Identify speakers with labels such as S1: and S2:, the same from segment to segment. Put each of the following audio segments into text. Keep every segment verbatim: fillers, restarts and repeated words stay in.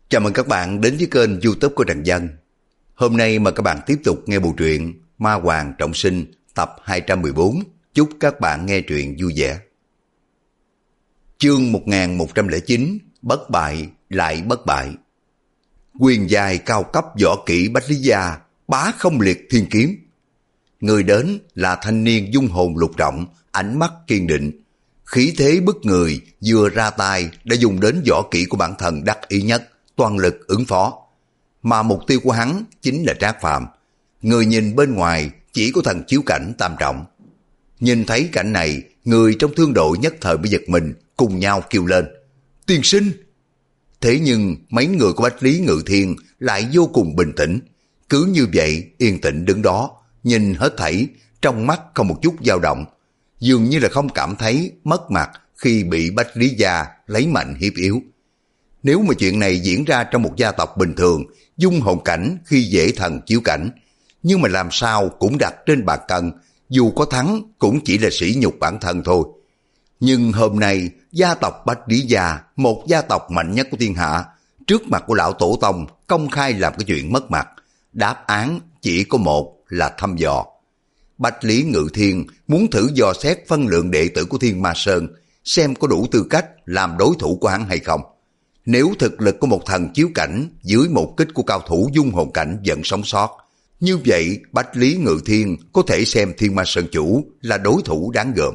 S1: Chào mừng các bạn đến với kênh YouTube của Trần Dân. Hôm nay mời các bạn tiếp tục nghe bộ truyện Ma Hoàng Trọng Sinh tập hai trăm mười bốn. Chúc các bạn nghe truyện vui vẻ. Chương một nghìn một trăm lẻ chín, bất bại lại bất bại. Quyền giai cao cấp võ kỹ Bách Lý Gia, bá không liệt thiên kiếm. Người đến là thanh niên dung hồn lục trọng, ánh mắt kiên định, khí thế bức người, vừa ra tay đã dùng đến võ kỹ của bản thân đắc ý nhất, toàn lực ứng phó. Mà mục tiêu của hắn chính là Trác Phàm. Người nhìn bên ngoài chỉ có thần chiếu cảnh tam trọng. Nhìn thấy cảnh này, người trong thương đội nhất thời bị giật mình, cùng nhau kêu lên: Tiên sinh! Thế nhưng mấy người của Bách Lý Ngự Thiên lại vô cùng bình tĩnh, cứ như vậy yên tĩnh đứng đó, nhìn hết thảy, trong mắt không một chút dao động, dường như là không cảm thấy mất mặt khi bị Bách Lý Gia lấy mạnh hiếp yếu. Nếu mà chuyện này diễn ra trong một gia tộc bình thường, dung hồn cảnh khi dễ thần chiếu cảnh, nhưng mà làm sao cũng đặt trên bàn cân, dù có thắng cũng chỉ là sỉ nhục bản thân thôi. Nhưng hôm nay, gia tộc Bách Lý Gia, một gia tộc mạnh nhất của thiên hạ, trước mặt của lão tổ tông công khai làm cái chuyện mất mặt, đáp án chỉ có một là thăm dò. Bách Lý Ngự Thiên muốn thử dò xét phân lượng đệ tử của Thiên Ma Sơn, xem có đủ tư cách làm đối thủ của hắn hay không. Nếu thực lực của một thần chiếu cảnh dưới một kích của cao thủ dung hồn cảnh vẫn sống sót, như vậy Bách Lý Ngự Thiên có thể xem Thiên Ma Sơn chủ là đối thủ đáng gờm.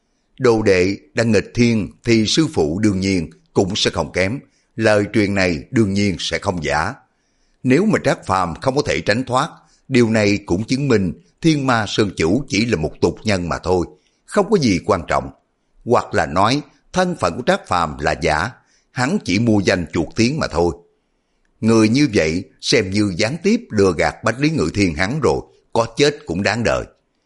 S1: Đồ đệ đang nghịch thiên thì sư phụ đương nhiên cũng sẽ không kém, lời truyền này đương nhiên sẽ không giả. Nếu mà Trác Phàm không có thể tránh thoát, điều này cũng chứng minh Thiên Ma Sơn chủ chỉ là một tục nhân mà thôi, không có gì quan trọng. Hoặc là nói thân phận của Trác Phàm là giả, hắn chỉ mua danh chuột tiếng mà thôi. Người như vậy xem như gián tiếp lừa gạt Bách Lý Ngự Thiên hắn rồi, có chết cũng đáng đời.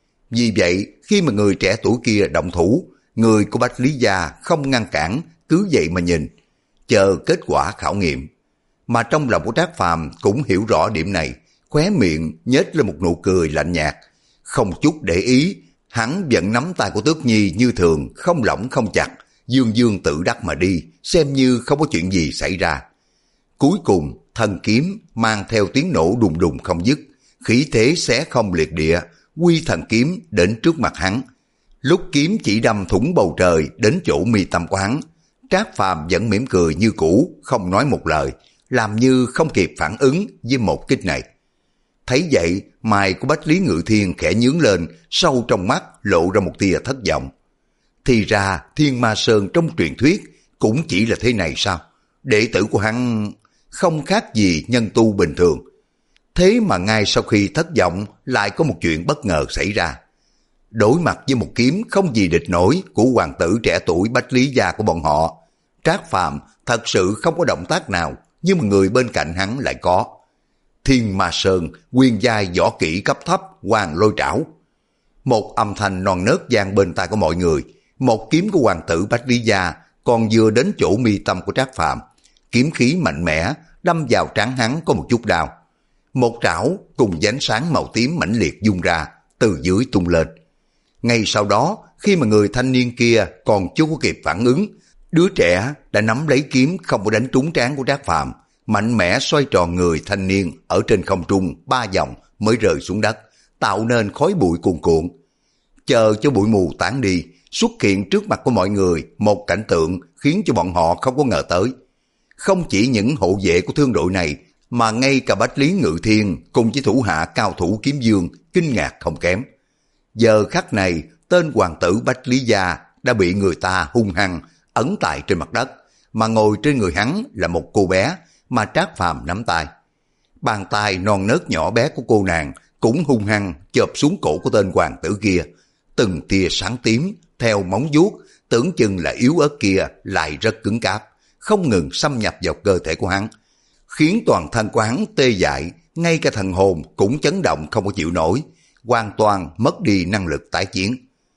S1: Vì vậy khi mà người trẻ tuổi kia động thủ, người của Bách Lý Gia không ngăn cản, cứ vậy mà nhìn, chờ kết quả khảo nghiệm. Mà trong lòng của Trác Phàm cũng hiểu rõ điểm này, khóe miệng nhếch lên một nụ cười lạnh nhạt, không chút để ý, hắn vẫn nắm tay của Tước Nhi như thường, không lỏng không chặt, dương dương tự đắc mà đi, xem như không có chuyện gì xảy ra. Cuối cùng, thần kiếm mang theo tiếng nổ đùng đùng không dứt, khí thế xé không liệt địa, quy thần kiếm đến trước mặt hắn. Lúc kiếm chỉ đâm thủng bầu trời đến chỗ mi tâm của hắn, Trác Phàm vẫn mỉm cười như cũ, không nói một lời, làm như không kịp phản ứng với một kích này. Thấy vậy, mày của Bách Lý Ngự Thiên khẽ nhướng lên, sâu trong mắt lộ ra một tia thất vọng. Thì ra Thiên Ma Sơn trong truyền thuyết cũng chỉ là thế này sao? Đệ tử của hắn không khác gì nhân tu bình thường. Thế mà ngay sau khi thất vọng lại có một chuyện bất ngờ xảy ra. Đối mặt với một kiếm không gì địch nổi của hoàng tử trẻ tuổi Bách Lý Gia của bọn họ, Trác Phàm thật sự không có động tác nào, nhưng mà người bên cạnh hắn lại có. Thiên Ma Sơn, quyền giai võ kỹ cấp thấp, Hoàng Lôi Trảo. Một âm thanh non nớt vang bên tai của mọi người, một kiếm của hoàng tử Bách Lý Gia còn vừa đến chỗ mi tâm của Trác Phàm, kiếm khí mạnh mẽ đâm vào trán hắn có một chút đau. Một trảo cùng ánh sáng màu tím mãnh liệt dung ra, từ dưới tung lên. Ngay sau đó, khi mà người thanh niên kia còn chưa có kịp phản ứng, đứa trẻ đã nắm lấy kiếm không có đánh trúng trán của Trác Phàm, mạnh mẽ xoay tròn người thanh niên ở trên không trung ba vòng mới rơi xuống đất, tạo nên khói bụi cuồn cuộn. Chờ cho bụi mù tán đi, xuất hiện trước mặt của mọi người một cảnh tượng khiến cho bọn họ không có ngờ tới. Không chỉ những hộ vệ của thương đội này, mà ngay cả Bách Lý Ngự Thiên cùng với thủ hạ cao thủ Kiếm Dương kinh ngạc không kém. Giờ khắc này, tên hoàng tử Bách Lý Gia đã bị người ta hung hăng ấn tại trên mặt đất, mà ngồi trên người hắn là một cô bé mà Trác Phàm nắm tay. Bàn tay non nớt nhỏ bé của cô nàng cũng hung hăng chộp xuống cổ của tên hoàng tử kia. Từng tia sáng tím theo móng vuốt tưởng chừng là yếu ớt kia lại rất cứng cáp, không ngừng xâm nhập vào cơ thể của hắn, khiến toàn thân của hắn tê dại, ngay cả thần hồn cũng chấn động không có chịu nổi, hoàn toàn mất đi năng lực tái chiến.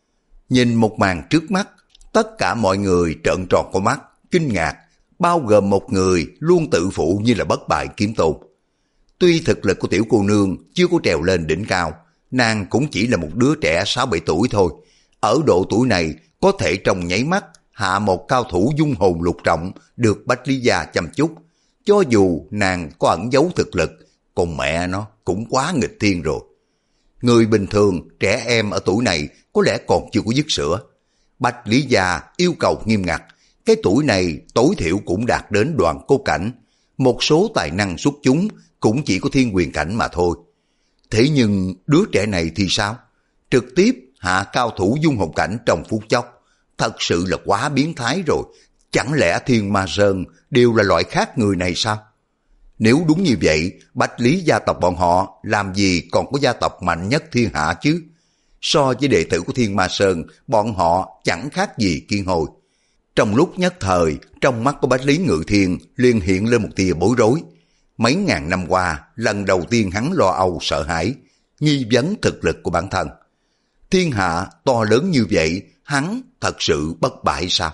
S1: Nhìn một màn trước mắt, tất cả mọi người trợn tròn con mắt, kinh ngạc, bao gồm một người luôn tự phụ như là bất bại kiếm tôn. Tuy thực lực của tiểu cô nương chưa có trèo lên đỉnh cao, nàng cũng chỉ là một đứa trẻ sáu bảy tuổi thôi. Ở độ tuổi này có thể trong nháy mắt hạ một cao thủ dung hồn lục trọng được Bách Lý Gia chăm chút. cho dù nàng có ẩn giấu thực lực, con mẹ nó cũng quá nghịch thiên rồi. Người bình thường, trẻ em ở tuổi này có lẽ còn chưa có dứt sữa. Bạch Lý Gia yêu cầu nghiêm ngặt, cái tuổi này tối thiểu cũng đạt đến đoạn cô cảnh. Một số tài năng xuất chúng cũng chỉ có thiên quyền cảnh mà thôi. Thế nhưng đứa trẻ này thì sao? Trực tiếp hạ cao thủ dung hồn cảnh trong phút chốc. Thật sự là quá biến thái rồi. Chẳng lẽ Thiên Ma Sơn đều là loại khác người này sao? Nếu đúng như vậy, Bạch Lý gia tộc bọn họ làm gì còn có gia tộc mạnh nhất thiên hạ chứ? So với đệ tử của Thiên Ma Sơn, bọn họ chẳng khác gì kiên hồi. Trong lúc nhất thời, trong mắt của Bạch Lý Ngự Thiên liền hiện lên một tia bối rối. Mấy ngàn năm qua, lần đầu tiên hắn lo âu sợ hãi, nghi vấn thực lực của bản thân. Thiên hạ to lớn như vậy, hắn thật sự bất bại sao?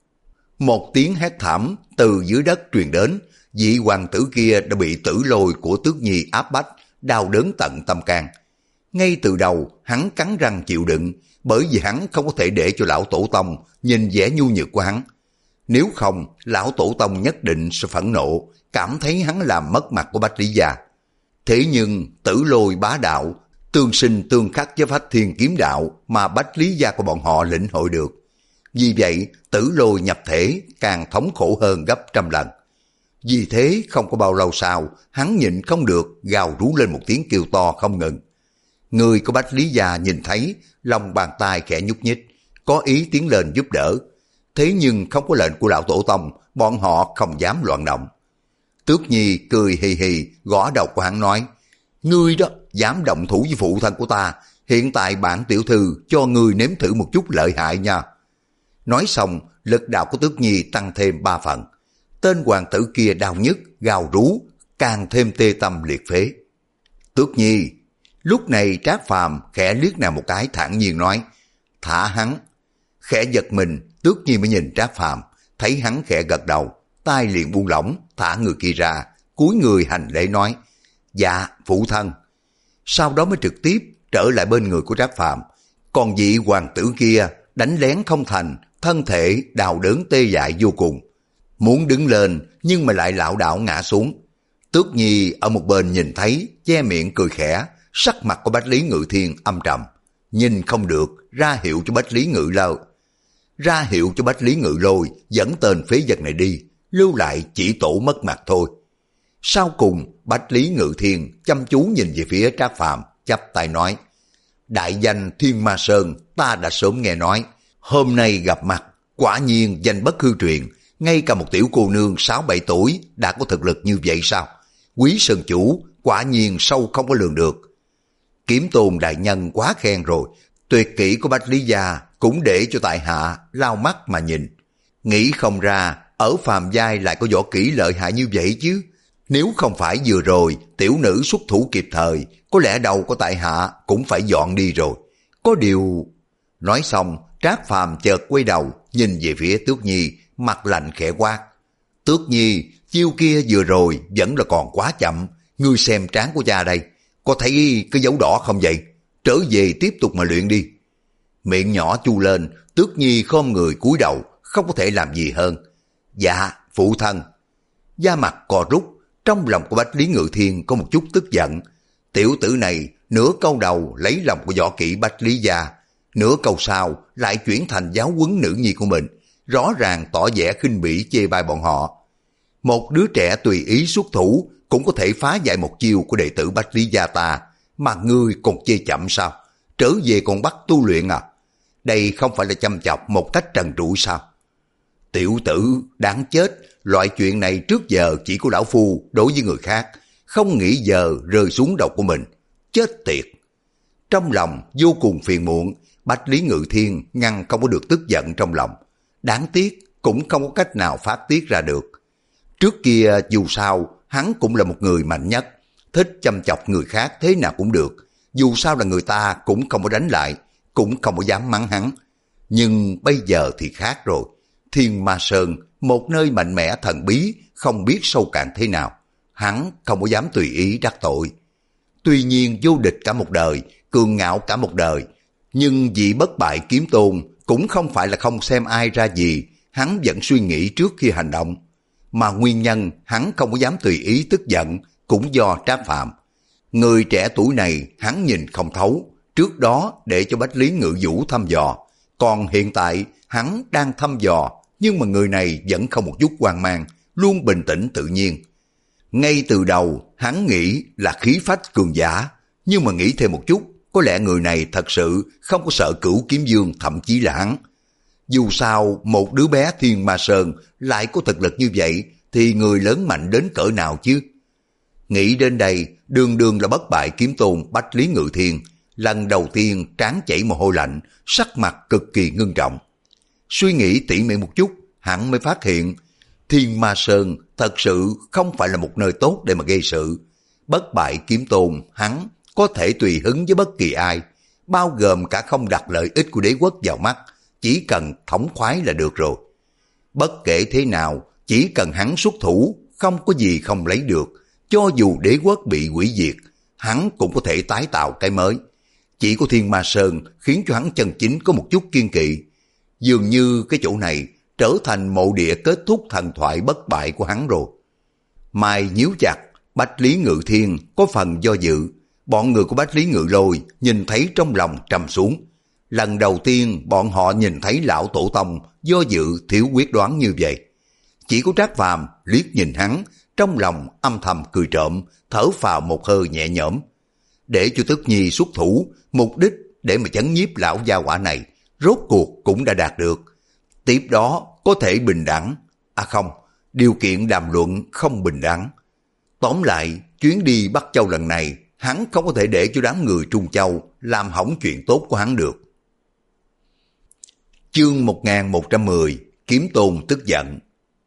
S1: Một tiếng hét thảm từ dưới đất truyền đến, vị hoàng tử kia đã bị tử lôi của Tước Nhi áp bách, đau đớn tận tâm can. Ngay từ đầu, hắn cắn răng chịu đựng, bởi vì hắn không có thể để cho lão tổ tông nhìn vẻ nhu nhược của hắn. Nếu không, lão tổ tông nhất định sẽ phẫn nộ, cảm thấy hắn làm mất mặt của Bạch Lý gia. Thế nhưng tử lôi bá đạo, tương sinh tương khắc với Phách Thiên kiếm đạo mà Bạch Lý gia của bọn họ lĩnh hội được. Vì vậy, tử lôi nhập thể càng thống khổ hơn gấp trăm lần. Vì thế không có bao lâu sau, hắn nhịn không được, gào rú lên một tiếng kêu to không ngừng. Người của Bạch Lý gia nhìn thấy, lòng bàn tay khẽ nhúc nhích, có ý tiến lên giúp đỡ. Thế nhưng không có lệnh của lão tổ tông, bọn họ không dám loạn động. Tước Nhi cười hì hì, gõ đầu của hắn nói, ngươi đó dám động thủ với phụ thân của ta, hiện tại bản tiểu thư cho ngươi nếm thử một chút lợi hại nha. Nói xong, lực đạo của Tước Nhi tăng thêm ba phần. Tên hoàng tử kia đau nhức, gào rú, càng thêm tê tâm liệt phế. Tước Nhi, lúc này Trác Phàm khẽ liếc nàng một cái thản nhiên nói, thả hắn. Khẽ giật mình, Tước Nhi mới nhìn Trác Phàm, thấy hắn khẽ gật đầu, tay liền buông lỏng, thả người kia ra, cúi người hành lễ nói, dạ, phụ thân. Sau đó mới trực tiếp trở lại bên người của Trác Phàm. Còn vị hoàng tử kia đánh lén không thành, thân thể đau đớn tê dại vô cùng. Muốn đứng lên nhưng mà lại lảo đảo ngã xuống. Tước Nhi ở một bên nhìn thấy, che miệng cười khẽ, sắc mặt của Bách Lý Ngự Thiên âm trầm. Nhìn không được, ra hiệu cho Bách Lý Ngự Lơ. Ra hiệu cho Bách Lý Ngự Lôi dẫn tên phế vật này đi, lưu lại chỉ tổ mất mặt thôi. Sau cùng, Bách Lý Ngự Thiên chăm chú nhìn về phía Trác Phàm, chắp tay nói, đại danh Thiên Ma Sơn ta đã sớm nghe nói, hôm nay gặp mặt, quả nhiên danh bất hư truyền, ngay cả một tiểu cô nương sáu bảy tuổi đã có thực lực như vậy sao? Quý Sơn chủ quả nhiên sâu không có lường được. Kiếm Tôn đại nhân quá khen rồi, tuyệt kỹ của Bách Lý gia cũng để cho tại hạ lau mắt mà nhìn. Nghĩ không ra ở phàm giai lại có võ kỹ lợi hại như vậy chứ. Nếu không phải vừa rồi tiểu nữ xuất thủ kịp thời, có lẽ đầu của tại hạ cũng phải dọn đi rồi. Có điều... Nói xong, Trác Phàm chợt quay đầu nhìn về phía Tước Nhi, mặt lạnh khẽ quát. Tước Nhi, chiêu kia vừa rồi vẫn là còn quá chậm, ngươi xem trán của cha đây, có thấy cái dấu đỏ không vậy? Trở về tiếp tục mà luyện đi. Miệng nhỏ chu lên, Tước Nhi khom người cúi đầu, không có thể làm gì hơn. Dạ, phụ thân. Da mặt cò rút, trong lòng của Bách Lý Ngự Thiên có một chút tức giận. Tiểu tử này nửa câu đầu lấy lòng của võ kỹ Bách Lý gia, nửa câu sau lại chuyển thành giáo huấn nữ nhi của mình, rõ ràng tỏ vẻ khinh bỉ chê bai bọn họ. Một đứa trẻ tùy ý xuất thủ cũng có thể phá giải một chiêu của đệ tử Bách Lý gia ta, mà ngươi còn chê chậm sao? Trở về còn bắt tu luyện à? Đây không phải là chăm chọc một cách trần trụi sao? Tiểu tử đáng chết, loại chuyện này trước giờ chỉ có lão phu đối với người khác, không nghĩ giờ rơi xuống đầu của mình. Chết tiệt! Trong lòng vô cùng phiền muộn, Bách Lý Ngự Thiên ngăn không có được tức giận trong lòng. Đáng tiếc cũng không có cách nào phát tiết ra được. Trước kia dù sao hắn cũng là một người mạnh nhất, thích chăm chọc người khác thế nào cũng được. Dù sao là người ta cũng không có đánh lại, cũng không có dám mắng hắn. Nhưng bây giờ thì khác rồi. Thiên Ma Sơn, một nơi mạnh mẽ thần bí, không biết sâu cạn thế nào. Hắn không có dám tùy ý đắc tội. Tuy nhiên vô địch cả một đời, cường ngạo cả một đời, nhưng vị bất bại kiếm tôn cũng không phải là không xem ai ra gì, hắn vẫn suy nghĩ trước khi hành động. mà nguyên nhân hắn không có dám tùy ý tức giận cũng do Trác Phàm. Người trẻ tuổi này hắn nhìn không thấu, trước đó để cho Bách Lý Ngự Vũ thăm dò, còn hiện tại hắn đang thăm dò, nhưng mà người này vẫn không một chút hoang mang, luôn bình tĩnh tự nhiên. Ngay từ đầu hắn nghĩ là khí phách cường giả, nhưng mà nghĩ thêm một chút, có lẽ người này thật sự không có sợ Cửu Kiếm Dương, thậm chí là hắn. Dù sao một đứa bé Thiên Ma Sơn lại có thực lực như vậy thì người lớn mạnh đến cỡ nào chứ? Nghĩ đến đây, đường đường là bất bại kiếm tôn Bách Lý Ngự Thiên, lần đầu tiên trán chảy mồ hôi lạnh, sắc mặt cực kỳ ngưng trọng. Suy nghĩ tỉ mỉ một chút, hắn mới phát hiện Thiên Ma Sơn thật sự không phải là một nơi tốt để mà gây sự. Bất bại kiếm tôn hắn có thể tùy hứng với bất kỳ ai, bao gồm cả không đặt lợi ích của đế quốc vào mắt, chỉ cần thống khoái là được rồi. Bất kể thế nào, chỉ cần hắn xuất thủ, không có gì không lấy được. Cho dù đế quốc bị hủy diệt, hắn cũng có thể tái tạo cái mới. Chỉ có Thiên Ma Sơn khiến cho hắn chân chính có một chút kiên kỵ. Dường như cái chỗ này trở thành mộ địa kết thúc thần thoại bất bại của hắn rồi. Mai nhíu chặt, Bách Lý Ngự Thiên có phần do dự. Bọn người của Bách Lý Ngự Lôi nhìn thấy trong lòng trầm xuống. Lần đầu tiên bọn họ nhìn thấy lão tổ tông do dự thiếu quyết đoán như vậy. Chỉ có Trác Phàm liếc nhìn hắn, trong lòng âm thầm cười trộm, thở phào một hơi nhẹ nhõm. Để cho Tức Nhi xuất thủ, mục đích để mà chấn nhiếp lão gia hỏa này, rốt cuộc cũng đã đạt được. Tiếp đó có thể bình đẳng, à không, điều kiện đàm luận không bình đẳng. Tóm lại, chuyến đi Bắc Châu lần này, hắn không có thể để cho đám người Trung Châu làm hỏng chuyện tốt của hắn được. Chương một nghìn một trăm mười, Kiếm Tôn tức giận.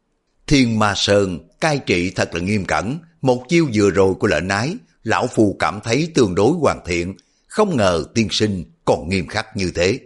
S1: Thiên Ma Sơn cai trị thật là nghiêm cẩn, một chiêu vừa rồi của lệnh ái, lão phu cảm thấy tương đối hoàn thiện, không ngờ tiên sinh còn nghiêm khắc như thế.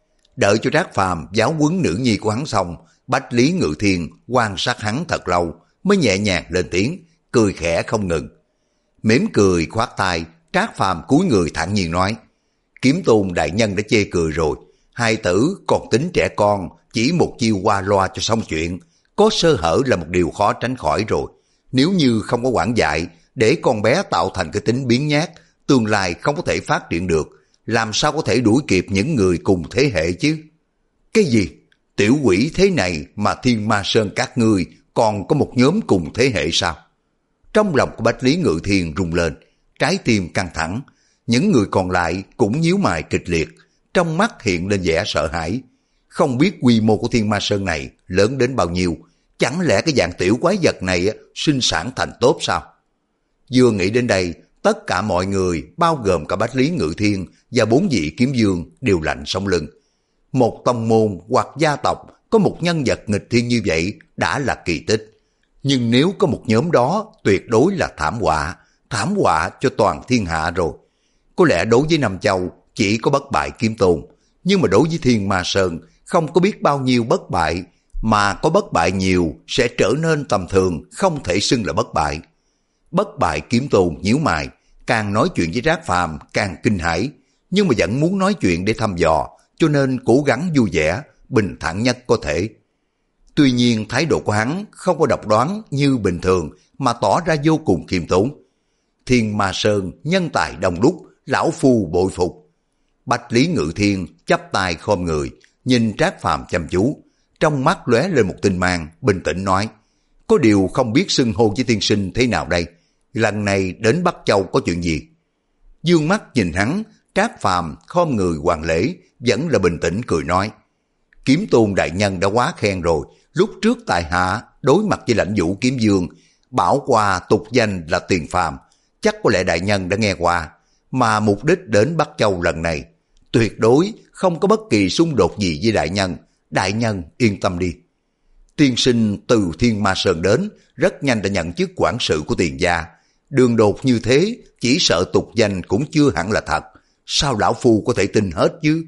S1: Đợi cho Trác Phàm giáo huấn nữ nhi của hắn xong, Bách Lý Ngự Thiên quan sát hắn thật lâu, mới nhẹ nhàng lên tiếng, cười khẽ không ngừng. Mỉm cười khoát tay, Trác Phàm cúi người thản nhiên nói, Kiếm Tôn đại nhân đã chê cười rồi, hai tử còn tính trẻ con, chỉ một chiêu qua loa cho xong chuyện, có sơ hở là một điều khó tránh khỏi rồi. Nếu như không có quản dạy, để con bé tạo thành cái tính biến nhát, tương lai không có thể phát triển được, làm sao có thể đuổi kịp những người cùng thế hệ chứ? Cái gì? Tiểu quỷ thế này mà Thiên Ma Sơn các ngươi còn có một nhóm cùng thế hệ sao? Trong lòng của Bách Lý Ngự Thiên rung lên, trái tim căng thẳng, những người còn lại cũng nhíu mày kịch liệt, trong mắt hiện lên vẻ sợ hãi. Không biết quy mô của Thiên Ma Sơn này lớn đến bao nhiêu, chẳng lẽ cái dạng tiểu quái vật này sinh sản thành tốt sao? Vừa nghĩ đến đây, tất cả mọi người, bao gồm cả Bách Lý Ngự Thiên và bốn vị kiếm dương đều lạnh sống lưng. Một tông môn hoặc gia tộc có một nhân vật nghịch thiên như vậy đã là kỳ tích. Nhưng nếu có một nhóm đó, tuyệt đối là thảm họa, thảm họa cho toàn thiên hạ rồi. Có lẽ đối với Nam Châu chỉ có bất bại kiếm tôn, nhưng mà đối với Thiên Ma Sơn không có biết bao nhiêu bất bại, mà có bất bại nhiều sẽ trở nên tầm thường, không thể xưng là bất bại. Bất bại kiếm tôn nhíu mày, càng nói chuyện với Trác Phàm càng kinh hãi, nhưng mà vẫn muốn nói chuyện để thăm dò, cho nên cố gắng vui vẻ, bình thản nhất có thể. Tuy nhiên thái độ của hắn không có độc đoán như bình thường, mà tỏ ra vô cùng khiêm tốn. Thiên Ma Sơn nhân tài đông đúc, lão phu bội phục. Bách Lý Ngự Thiên chắp tay khom người, nhìn Trác Phàm chăm chú, trong mắt lóe lên một tinh mang, bình tĩnh nói, có điều không biết xưng hô với tiên sinh thế nào đây, lần này đến Bắc Châu có chuyện gì? Dương mắt nhìn hắn, Trác Phàm khom người hoàn lễ, vẫn là bình tĩnh cười nói, Kiếm Tôn đại nhân đã quá khen rồi, lúc trước tại hạ đối mặt với Lãnh Vũ Kiếm Dương, bảo qua tục danh là Tiền Phàm, chắc có lẽ đại nhân đã nghe qua, mà mục đích đến Bắc Châu lần này, tuyệt đối không có bất kỳ xung đột gì với đại nhân, đại nhân yên tâm đi. Tiên sinh từ Thiên Ma Sơn đến, rất nhanh đã nhận chức quản sự của Tiền gia, đường đột như thế, chỉ sợ tục danh cũng chưa hẳn là thật, sao lão phu có thể tin hết chứ?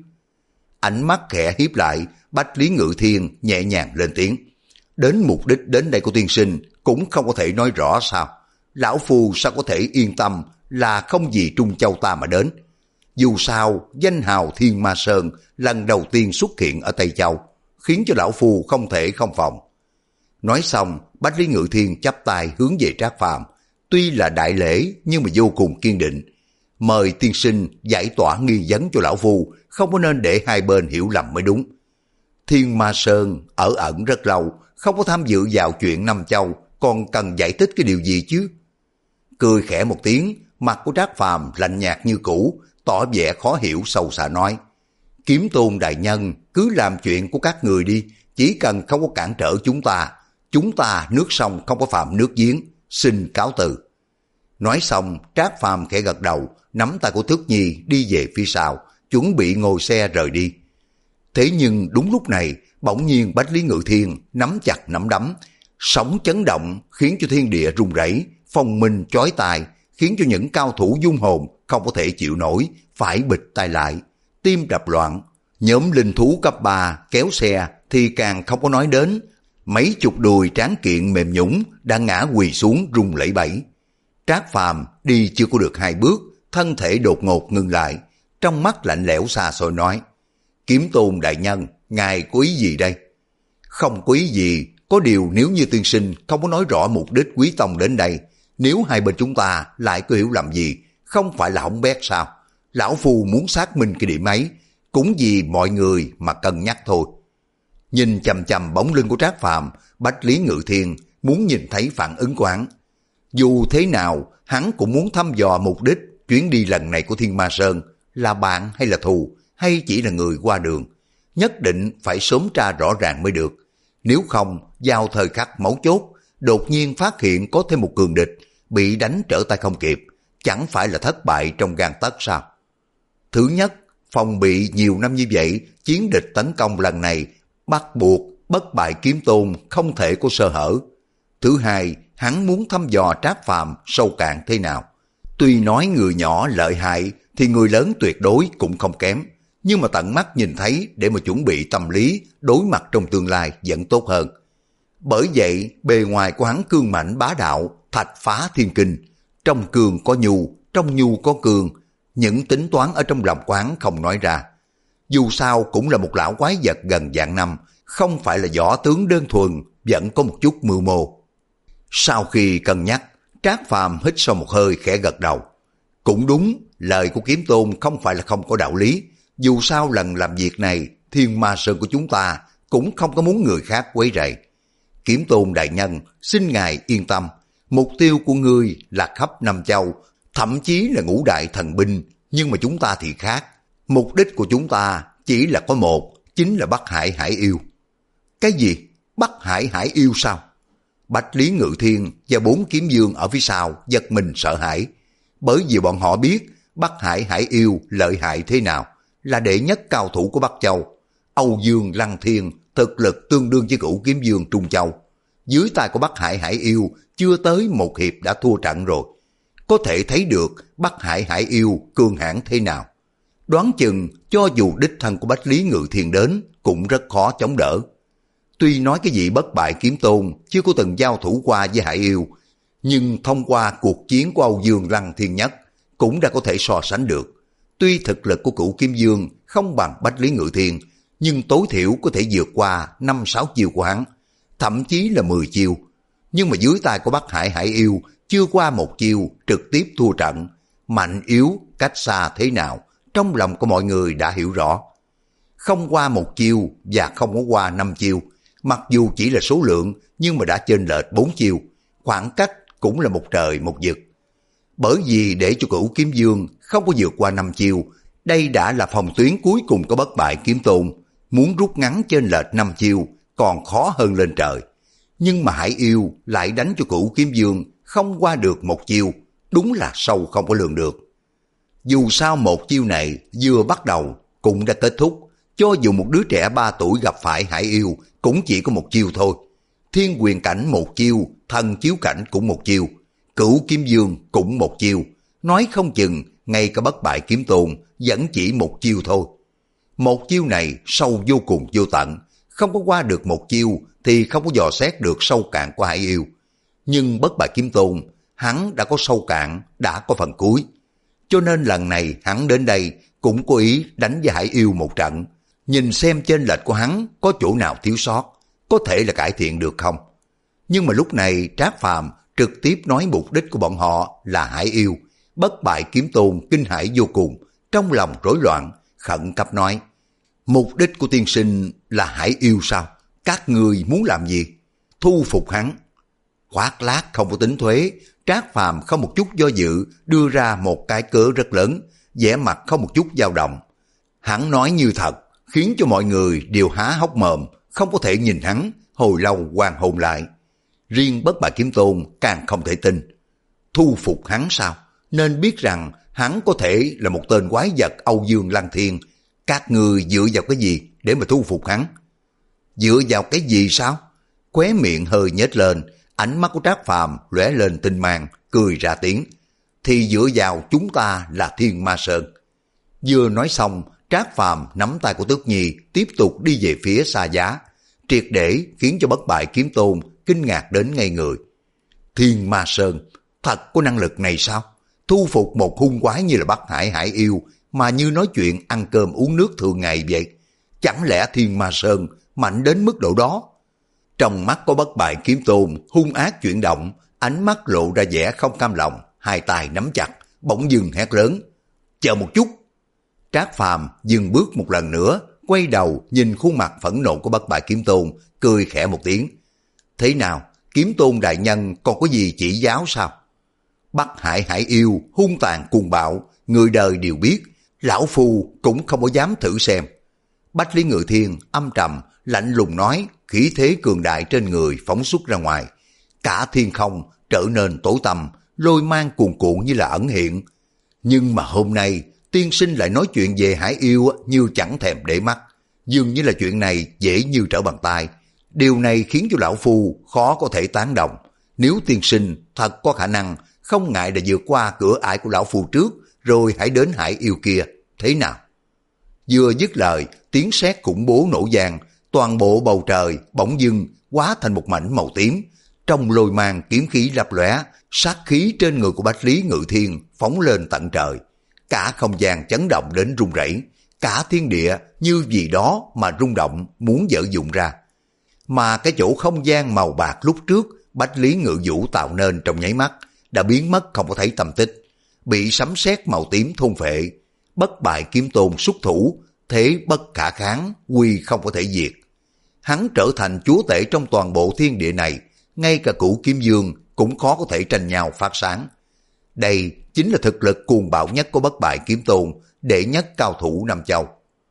S1: Ánh mắt khẽ hiếp lại, Bách Lý Ngự Thiên nhẹ nhàng lên tiếng, đến mục đích đến đây của tiên sinh cũng không có thể nói rõ sao? Lão phu sao có thể yên tâm là không vì Trung Châu ta mà đến? Dù sao, danh hào Thiên Ma Sơn lần đầu tiên xuất hiện ở Tây Châu, khiến cho lão phu không thể không phòng. Nói xong, Bách Lý Ngự Thiên chắp tay hướng về Trác Phàm, tuy là đại lễ nhưng mà vô cùng kiên định. Mời tiên sinh giải tỏa nghi vấn cho lão phu, không có nên để hai bên hiểu lầm mới đúng. Thiên Ma Sơn ở ẩn rất lâu, không có tham dự vào chuyện Năm Châu, còn cần giải thích cái điều gì chứ? Cười khẽ một tiếng, mặt của Trác Phàm lạnh nhạt như cũ, tỏ vẻ khó hiểu sâu xa nói: Kiếm Tôn đại nhân, cứ làm chuyện của các người đi, chỉ cần không có cản trở chúng ta, chúng ta nước sông không có phạm nước giếng, xin cáo từ. Nói xong, Trác Phàm khẽ gật đầu, nắm tay của Tước Nhi đi về phía sau, chuẩn bị ngồi xe rời đi. Thế nhưng đúng lúc này, bỗng nhiên Bách Lý Ngự Thiên nắm chặt nắm đấm, sóng chấn động khiến cho thiên địa rung rẩy, phong minh chói tai, khiến cho những cao thủ dung hồn không có thể chịu nổi, phải bịt tai lại, tim đập loạn. Nhóm linh thú cấp ba kéo xe thì càng không có nói đến, mấy chục đùi tráng kiện mềm nhũn đã ngã quỳ xuống rung lẩy bẩy. Trác Phàm đi chưa có được hai bước, thân thể đột ngột ngừng lại, trong mắt lạnh lẽo xa xôi nói: Kiếm Tôn đại nhân, ngài có ý gì đây? Không có ý gì, có điều nếu như tiên sinh không có nói rõ mục đích quý tông đến đây, nếu hai bên chúng ta lại có hiểu lầm gì, không phải là hỏng bét sao? Lão phu muốn xác minh cái điểm ấy, cũng vì mọi người mà cân nhắc thôi. Nhìn chằm chằm bóng lưng của Trác Phàm, Bách Lý Ngự Thiên muốn nhìn thấy phản ứng của hắn. Dù thế nào, hắn cũng muốn thăm dò mục đích chuyến đi lần này của Thiên Ma Sơn, là bạn hay là thù, hay chỉ là người qua đường. Nhất định phải sớm tra rõ ràng mới được. Nếu không, vào thời khắc mấu chốt, đột nhiên phát hiện có thêm một cường địch, bị đánh trở tay không kịp, chẳng phải là thất bại trong gang tấc sao? Thứ nhất, phòng bị nhiều năm như vậy, chiến địch tấn công lần này, bắt buộc bất bại Kiếm Tôn không thể có sơ hở. Thứ hai, hắn muốn thăm dò Trác Phàm sâu cạn thế nào. Tuy nói người nhỏ lợi hại, thì người lớn tuyệt đối cũng không kém. Nhưng mà tận mắt nhìn thấy để mà chuẩn bị tâm lý, đối mặt trong tương lai vẫn tốt hơn. Bởi vậy, bề ngoài của hắn cương mãnh bá đạo, thạch phá thiên kinh. Trong cường có nhu, trong nhu có cường. Những tính toán ở trong lòng quán không nói ra. Dù sao cũng là một lão quái vật gần vạn năm, không phải là võ tướng đơn thuần, vẫn có một chút mưu mô. Sau khi cân nhắc, Trác Phàm hít sâu một hơi khẽ gật đầu. Cũng đúng, lời của Kiếm Tôn không phải là không có đạo lý. Dù sao lần làm việc này, Thiên Ma Sơn của chúng ta cũng không có muốn người khác quấy rầy. Kiếm Tôn đại nhân, xin ngài yên tâm. Mục tiêu của ngươi là khắp Năm Châu, thậm chí là ngũ đại thần binh. Nhưng mà chúng ta thì khác. Mục đích của chúng ta chỉ là có một, chính là Bắc Hải Hải Yêu. Cái gì? Bắc Hải Hải Yêu sao? Bách Lý Ngự Thiên và bốn kiếm dương ở phía sau giật mình sợ hãi. Bởi vì bọn họ biết Bắc Hải Hải Yêu lợi hại thế nào, là đệ nhất cao thủ của Bắc Châu. Âu Dương Lăng Thiên thực lực tương đương với cửu kiếm dương Trung Châu. Dưới tay của Bắc Hải Hải Yêu chưa tới một hiệp đã thua trận rồi. Có thể thấy được Bắc Hải Hải Yêu cường hãn thế nào. Đoán chừng cho dù đích thân của Bách Lý Ngự Thiên đến cũng rất khó chống đỡ. Tuy nói cái gì bất bại Kiếm Tôn chưa có từng giao thủ qua với Hải Yêu, nhưng thông qua cuộc chiến của Âu Dương Lăng Thiên Nhất cũng đã có thể so sánh được. Tuy thực lực của cửu kiếm dương không bằng Bách Lý Ngự Thiên, nhưng tối thiểu có thể vượt qua năm sáu chiêu của hắn, thậm chí là mười chiêu. Nhưng mà dưới tay của Bắc Hải Hải Yêu chưa qua một chiêu trực tiếp thua trận. Mạnh yếu, cách xa thế nào, trong lòng của mọi người đã hiểu rõ. Không qua một chiêu và không có qua năm chiêu, mặc dù chỉ là số lượng nhưng mà đã chênh lệch bốn chiêu, khoảng cách cũng là một trời một vực. Bởi vì để cho cửu kiếm dương không có vượt qua năm chiêu, đây đã là phòng tuyến cuối cùng của bất bại Kiếm Tôn, muốn rút ngắn chênh lệch năm chiêu còn khó hơn lên trời. Nhưng mà Hải Yêu lại đánh cho cửu kiếm dương không qua được một chiêu, đúng là sâu không có lường được. Dù sao một chiêu này vừa bắt đầu cũng đã kết thúc, cho dù một đứa trẻ ba tuổi gặp phải Hải Yêu cũng chỉ có một chiêu thôi. Thiên quyền cảnh một chiêu, thần chiếu cảnh cũng một chiêu, cửu kiếm dương cũng một chiêu, nói không chừng ngay cả bất bại Kiếm Tôn vẫn chỉ một chiêu thôi. Một chiêu này sâu vô cùng vô tận, không có qua được một chiêu thì không có dò xét được sâu cạn của Hải Yêu. Nhưng bất bại Kiếm Tôn, hắn đã có sâu cạn, đã có phần cuối. Cho nên lần này hắn đến đây cũng có ý đánh với Hải Yêu một trận, nhìn xem chênh lệch của hắn có chỗ nào thiếu sót, có thể là cải thiện được không. Nhưng mà lúc này Trác Phàm trực tiếp nói mục đích của bọn họ là Hải Yêu. Bất Bại Kiếm Tôn kinh hãi vô cùng, trong lòng rối loạn, khẩn cấp nói: mục đích của tiên sinh là Hải Yêu sao? Các người muốn làm gì? Thu phục hắn. Khoác lác không có tính thuế, Trác Phàm không một chút do dự đưa ra một cái cớ rất lớn, vẻ mặt không một chút dao động. Hắn nói như thật, khiến cho mọi người đều há hốc mồm, không có thể nhìn hắn, hồi lâu hoàn hồn lại. Riêng Bất Bại Kiếm Tôn càng không thể tin. Thu phục hắn sao? Nên biết rằng hắn có thể là một tên quái vật Âu Dương Lăng Thiên. Các người dựa vào cái gì để mà thu phục hắn? Dựa vào cái gì sao? Khóe miệng hơi nhếch lên, ánh mắt của Trác Phàm lóe lên tinh mang, cười ra tiếng. Thì dựa vào chúng ta là Thiên Ma Sơn. Vừa nói xong, Trác Phàm nắm tay của Tước Nhi tiếp tục đi về phía Xa Giá, triệt để khiến cho Bất Bại Kiếm Tôn kinh ngạc đến ngây người. Thiên Ma Sơn, thật có năng lực này sao? Thu phục một hung quái như là Bắc Hải Hải Yêu mà như nói chuyện ăn cơm uống nước thường ngày vậy. Chẳng lẽ Thiên Ma Sơn mạnh đến mức độ đó? Trong mắt có Bất Bại Kiếm Tôn hung ác chuyển động, ánh mắt lộ ra vẻ không cam lòng, hai tay nắm chặt, bỗng dưng hét lớn: chờ một chút! Trác Phàm dừng bước một lần nữa, quay đầu nhìn khuôn mặt phẫn nộ của Bất Bại Kiếm Tôn, cười khẽ một tiếng. Thế nào, Kiếm Tôn đại nhân còn có gì chỉ giáo sao? Bắc Hải Hải Yêu hung tàn cuồng bạo, người đời đều biết, lão phu cũng không có dám thử xem. Bách Lý Ngự Thiên âm trầm, lạnh lùng nói, khí thế cường đại trên người phóng xuất ra ngoài. Cả thiên không trở nên tối tăm, lôi mang cuồn cuộn như là ẩn hiện. Nhưng mà hôm nay, tiên sinh lại nói chuyện về Hải Yêu như chẳng thèm để mắt. Dường như là chuyện này dễ như trở bàn tay. Điều này khiến cho lão phu khó có thể tán đồng. Nếu tiên sinh thật có khả năng, không ngại là vượt qua cửa ải của lão phu trước, rồi hãy đến Hải Yêu kia, thế nào? Vừa dứt lời, tiếng sét khủng bố nổ vang, toàn bộ bầu trời bỗng dưng hóa thành một mảnh màu tím. Trong lôi mang kiếm khí lấp lóe, sát khí trên người của Bách Lý Ngự Thiên phóng lên tận trời. Cả không gian chấn động đến rung rẩy, cả thiên địa như vì đó mà rung động muốn dở dụng ra. Mà cái chỗ không gian màu bạc lúc trước Bách Lý Ngự Vũ tạo nên trong nháy mắt đã biến mất không có thấy tăm tích, bị sấm sét màu tím thôn phệ. Bất Bại Kiếm Tôn xuất thủ, thế bất khả kháng, quy không có thể diệt. Hắn trở thành chúa tể trong toàn bộ thiên địa này, ngay cả Cửu Kiếm Dương cũng khó có thể tranh nhau phát sáng. Đây chính là thực lực cuồng bạo nhất của Bất Bại Kiếm Tôn, đệ nhất cao thủ Nam Châu.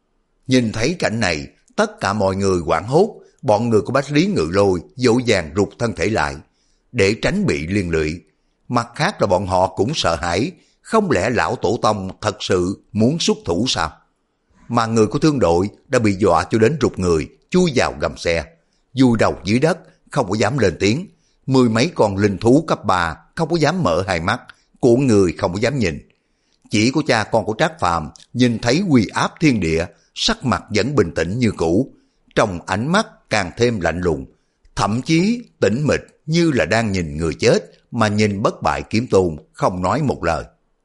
S1: Nhìn thấy cảnh này, tất cả mọi người hoảng hốt, bọn người của Bách Lý Ngự Lôi dội vàng rụt thân thể lại, để tránh bị liên lụy. Mặt khác là bọn họ cũng sợ hãi, không lẽ lão tổ tông thật sự muốn xuất thủ sao? Mà người của thương đội đã bị dọa cho đến rụt người, chui vào gầm xe, vùi đầu dưới đất, không có dám lên tiếng. Mười mấy con linh thú cấp ba không có dám mở hai mắt, cuộn người không có dám nhìn. Chỉ có cha con của Trác Phàm nhìn thấy uy áp thiên địa, sắc mặt vẫn bình tĩnh như cũ, trong ánh mắt càng thêm lạnh lùng, thậm chí tĩnh mịch như là đang nhìn người chết mà nhìn Bất Bại Kiếm Tôn không nói một lời.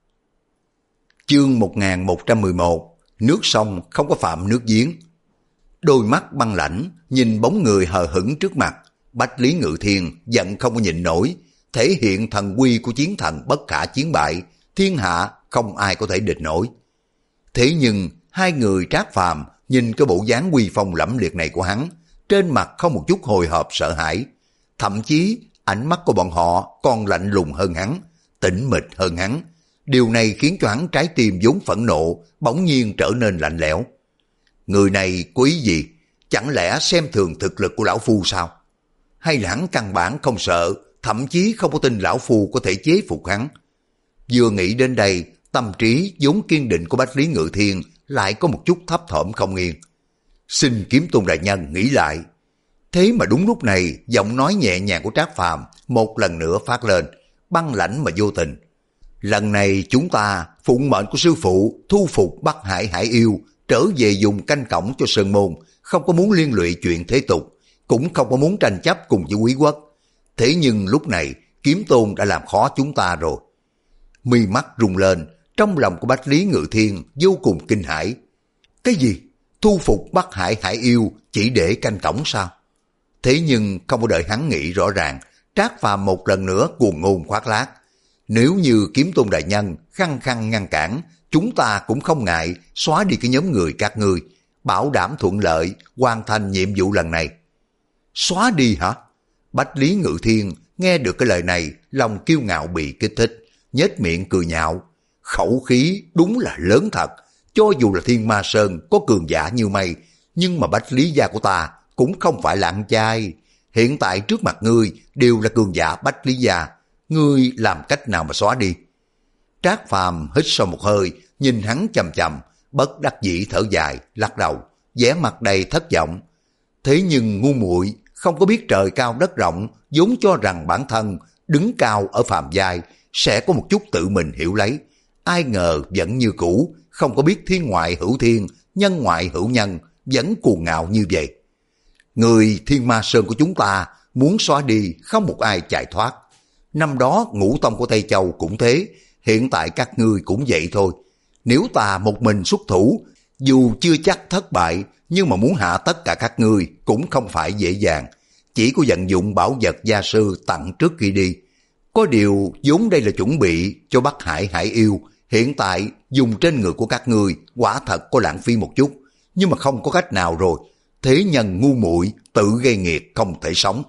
S1: Chương một nghìn một trăm mười một, nước sông không có phạm nước giếng. Đôi mắt băng lãnh nhìn bóng người hờ hững trước mặt, Bách Lý Ngự Thiên giận không có nhịn nổi, thể hiện thần uy của chiến thần bất khả chiến bại, thiên hạ không ai có thể địch nổi. Thế nhưng hai người Trác Phàm nhìn cái bộ dáng uy phong lẫm liệt này của hắn, trên mặt không một chút hồi hộp sợ hãi, thậm chí ánh mắt của bọn họ còn lạnh lùng hơn hắn, tĩnh mịch hơn hắn. Điều này khiến cho hắn trái tim vốn phẫn nộ bỗng nhiên trở nên lạnh lẽo. Người này có ý gì? Chẳng lẽ xem thường thực lực của lão phu sao? Hay là hắn căn bản không sợ, thậm chí không có tin lão phu có thể chế phục hắn? Vừa nghĩ đến đây, tâm trí vốn kiên định của Bách Lý Ngự Thiên lại có một chút thấp thỏm không yên. Xin Kiếm Tôn đại nhân nghĩ lại. Thế mà đúng lúc này, giọng nói nhẹ nhàng của Trác Phàm một lần nữa phát lên, băng lãnh mà vô tình. Lần này chúng ta phụng mệnh của sư phụ thu phục Bắc Hải Hải Yêu, trở về dùng canh cổng cho Sơn Môn, không có muốn liên lụy chuyện thế tục, cũng không có muốn tranh chấp cùng với quý quốc. Thế nhưng lúc này Kiếm Tôn đã làm khó chúng ta rồi. Mi mắt rung lên, trong lòng của Bách Lý Ngự Thiên vô cùng kinh hãi. Cái gì? Thu phục Bắc Hải Hải Yêu chỉ để canh cổng sao? Thế nhưng không có đợi hắn nghĩ rõ ràng, Trác Phàm một lần nữa cuồng ngôn khoác lác. Nếu như Kiếm Tôn đại nhân khăng khăng ngăn cản, chúng ta cũng không ngại xóa đi cái nhóm người các ngươi, bảo đảm thuận lợi hoàn thành nhiệm vụ lần này. Xóa đi hả? Bách Lý Ngự Thiên nghe được cái lời này, lòng kiêu ngạo bị kích thích, nhếch miệng cười nhạo. Khẩu khí đúng là lớn thật, cho dù là Thiên Ma Sơn có cường giả như mây, nhưng mà Bách Lý gia của ta cũng không phải là ăn chay. Hiện tại trước mặt ngươi đều là cường giả Bách Lý gia, ngươi làm cách nào mà xóa đi? Trác Phàm hít sâu một hơi, nhìn hắn chằm chằm, bất đắc dĩ thở dài, lắc đầu, vẻ mặt đầy thất vọng. Thế nhưng ngu muội không có biết trời cao đất rộng, vốn cho rằng bản thân đứng cao ở phàm giai sẽ có một chút tự mình hiểu lấy. Ai ngờ vẫn như cũ, không có biết thiên ngoại hữu thiên, nhân ngoại hữu nhân, vẫn cuồng ngạo như vậy. Người Thiên Ma Sơn của chúng ta muốn xóa đi không một ai chạy thoát. Năm đó Ngũ Tông của Tây Châu cũng thế, hiện tại các ngươi cũng vậy thôi. Nếu ta một mình xuất thủ, dù chưa chắc thất bại, nhưng mà muốn hạ tất cả các ngươi cũng không phải dễ dàng. Chỉ có vận dụng bảo vật gia sư tặng trước khi đi. Có điều vốn đây là chuẩn bị cho Bắc Hải Hải Yêu, hiện tại dùng trên người của các ngươi quả thật có lãng phí một chút, nhưng mà không có cách nào rồi. Thế nhân ngu muội tự gây nghiệt không thể sống.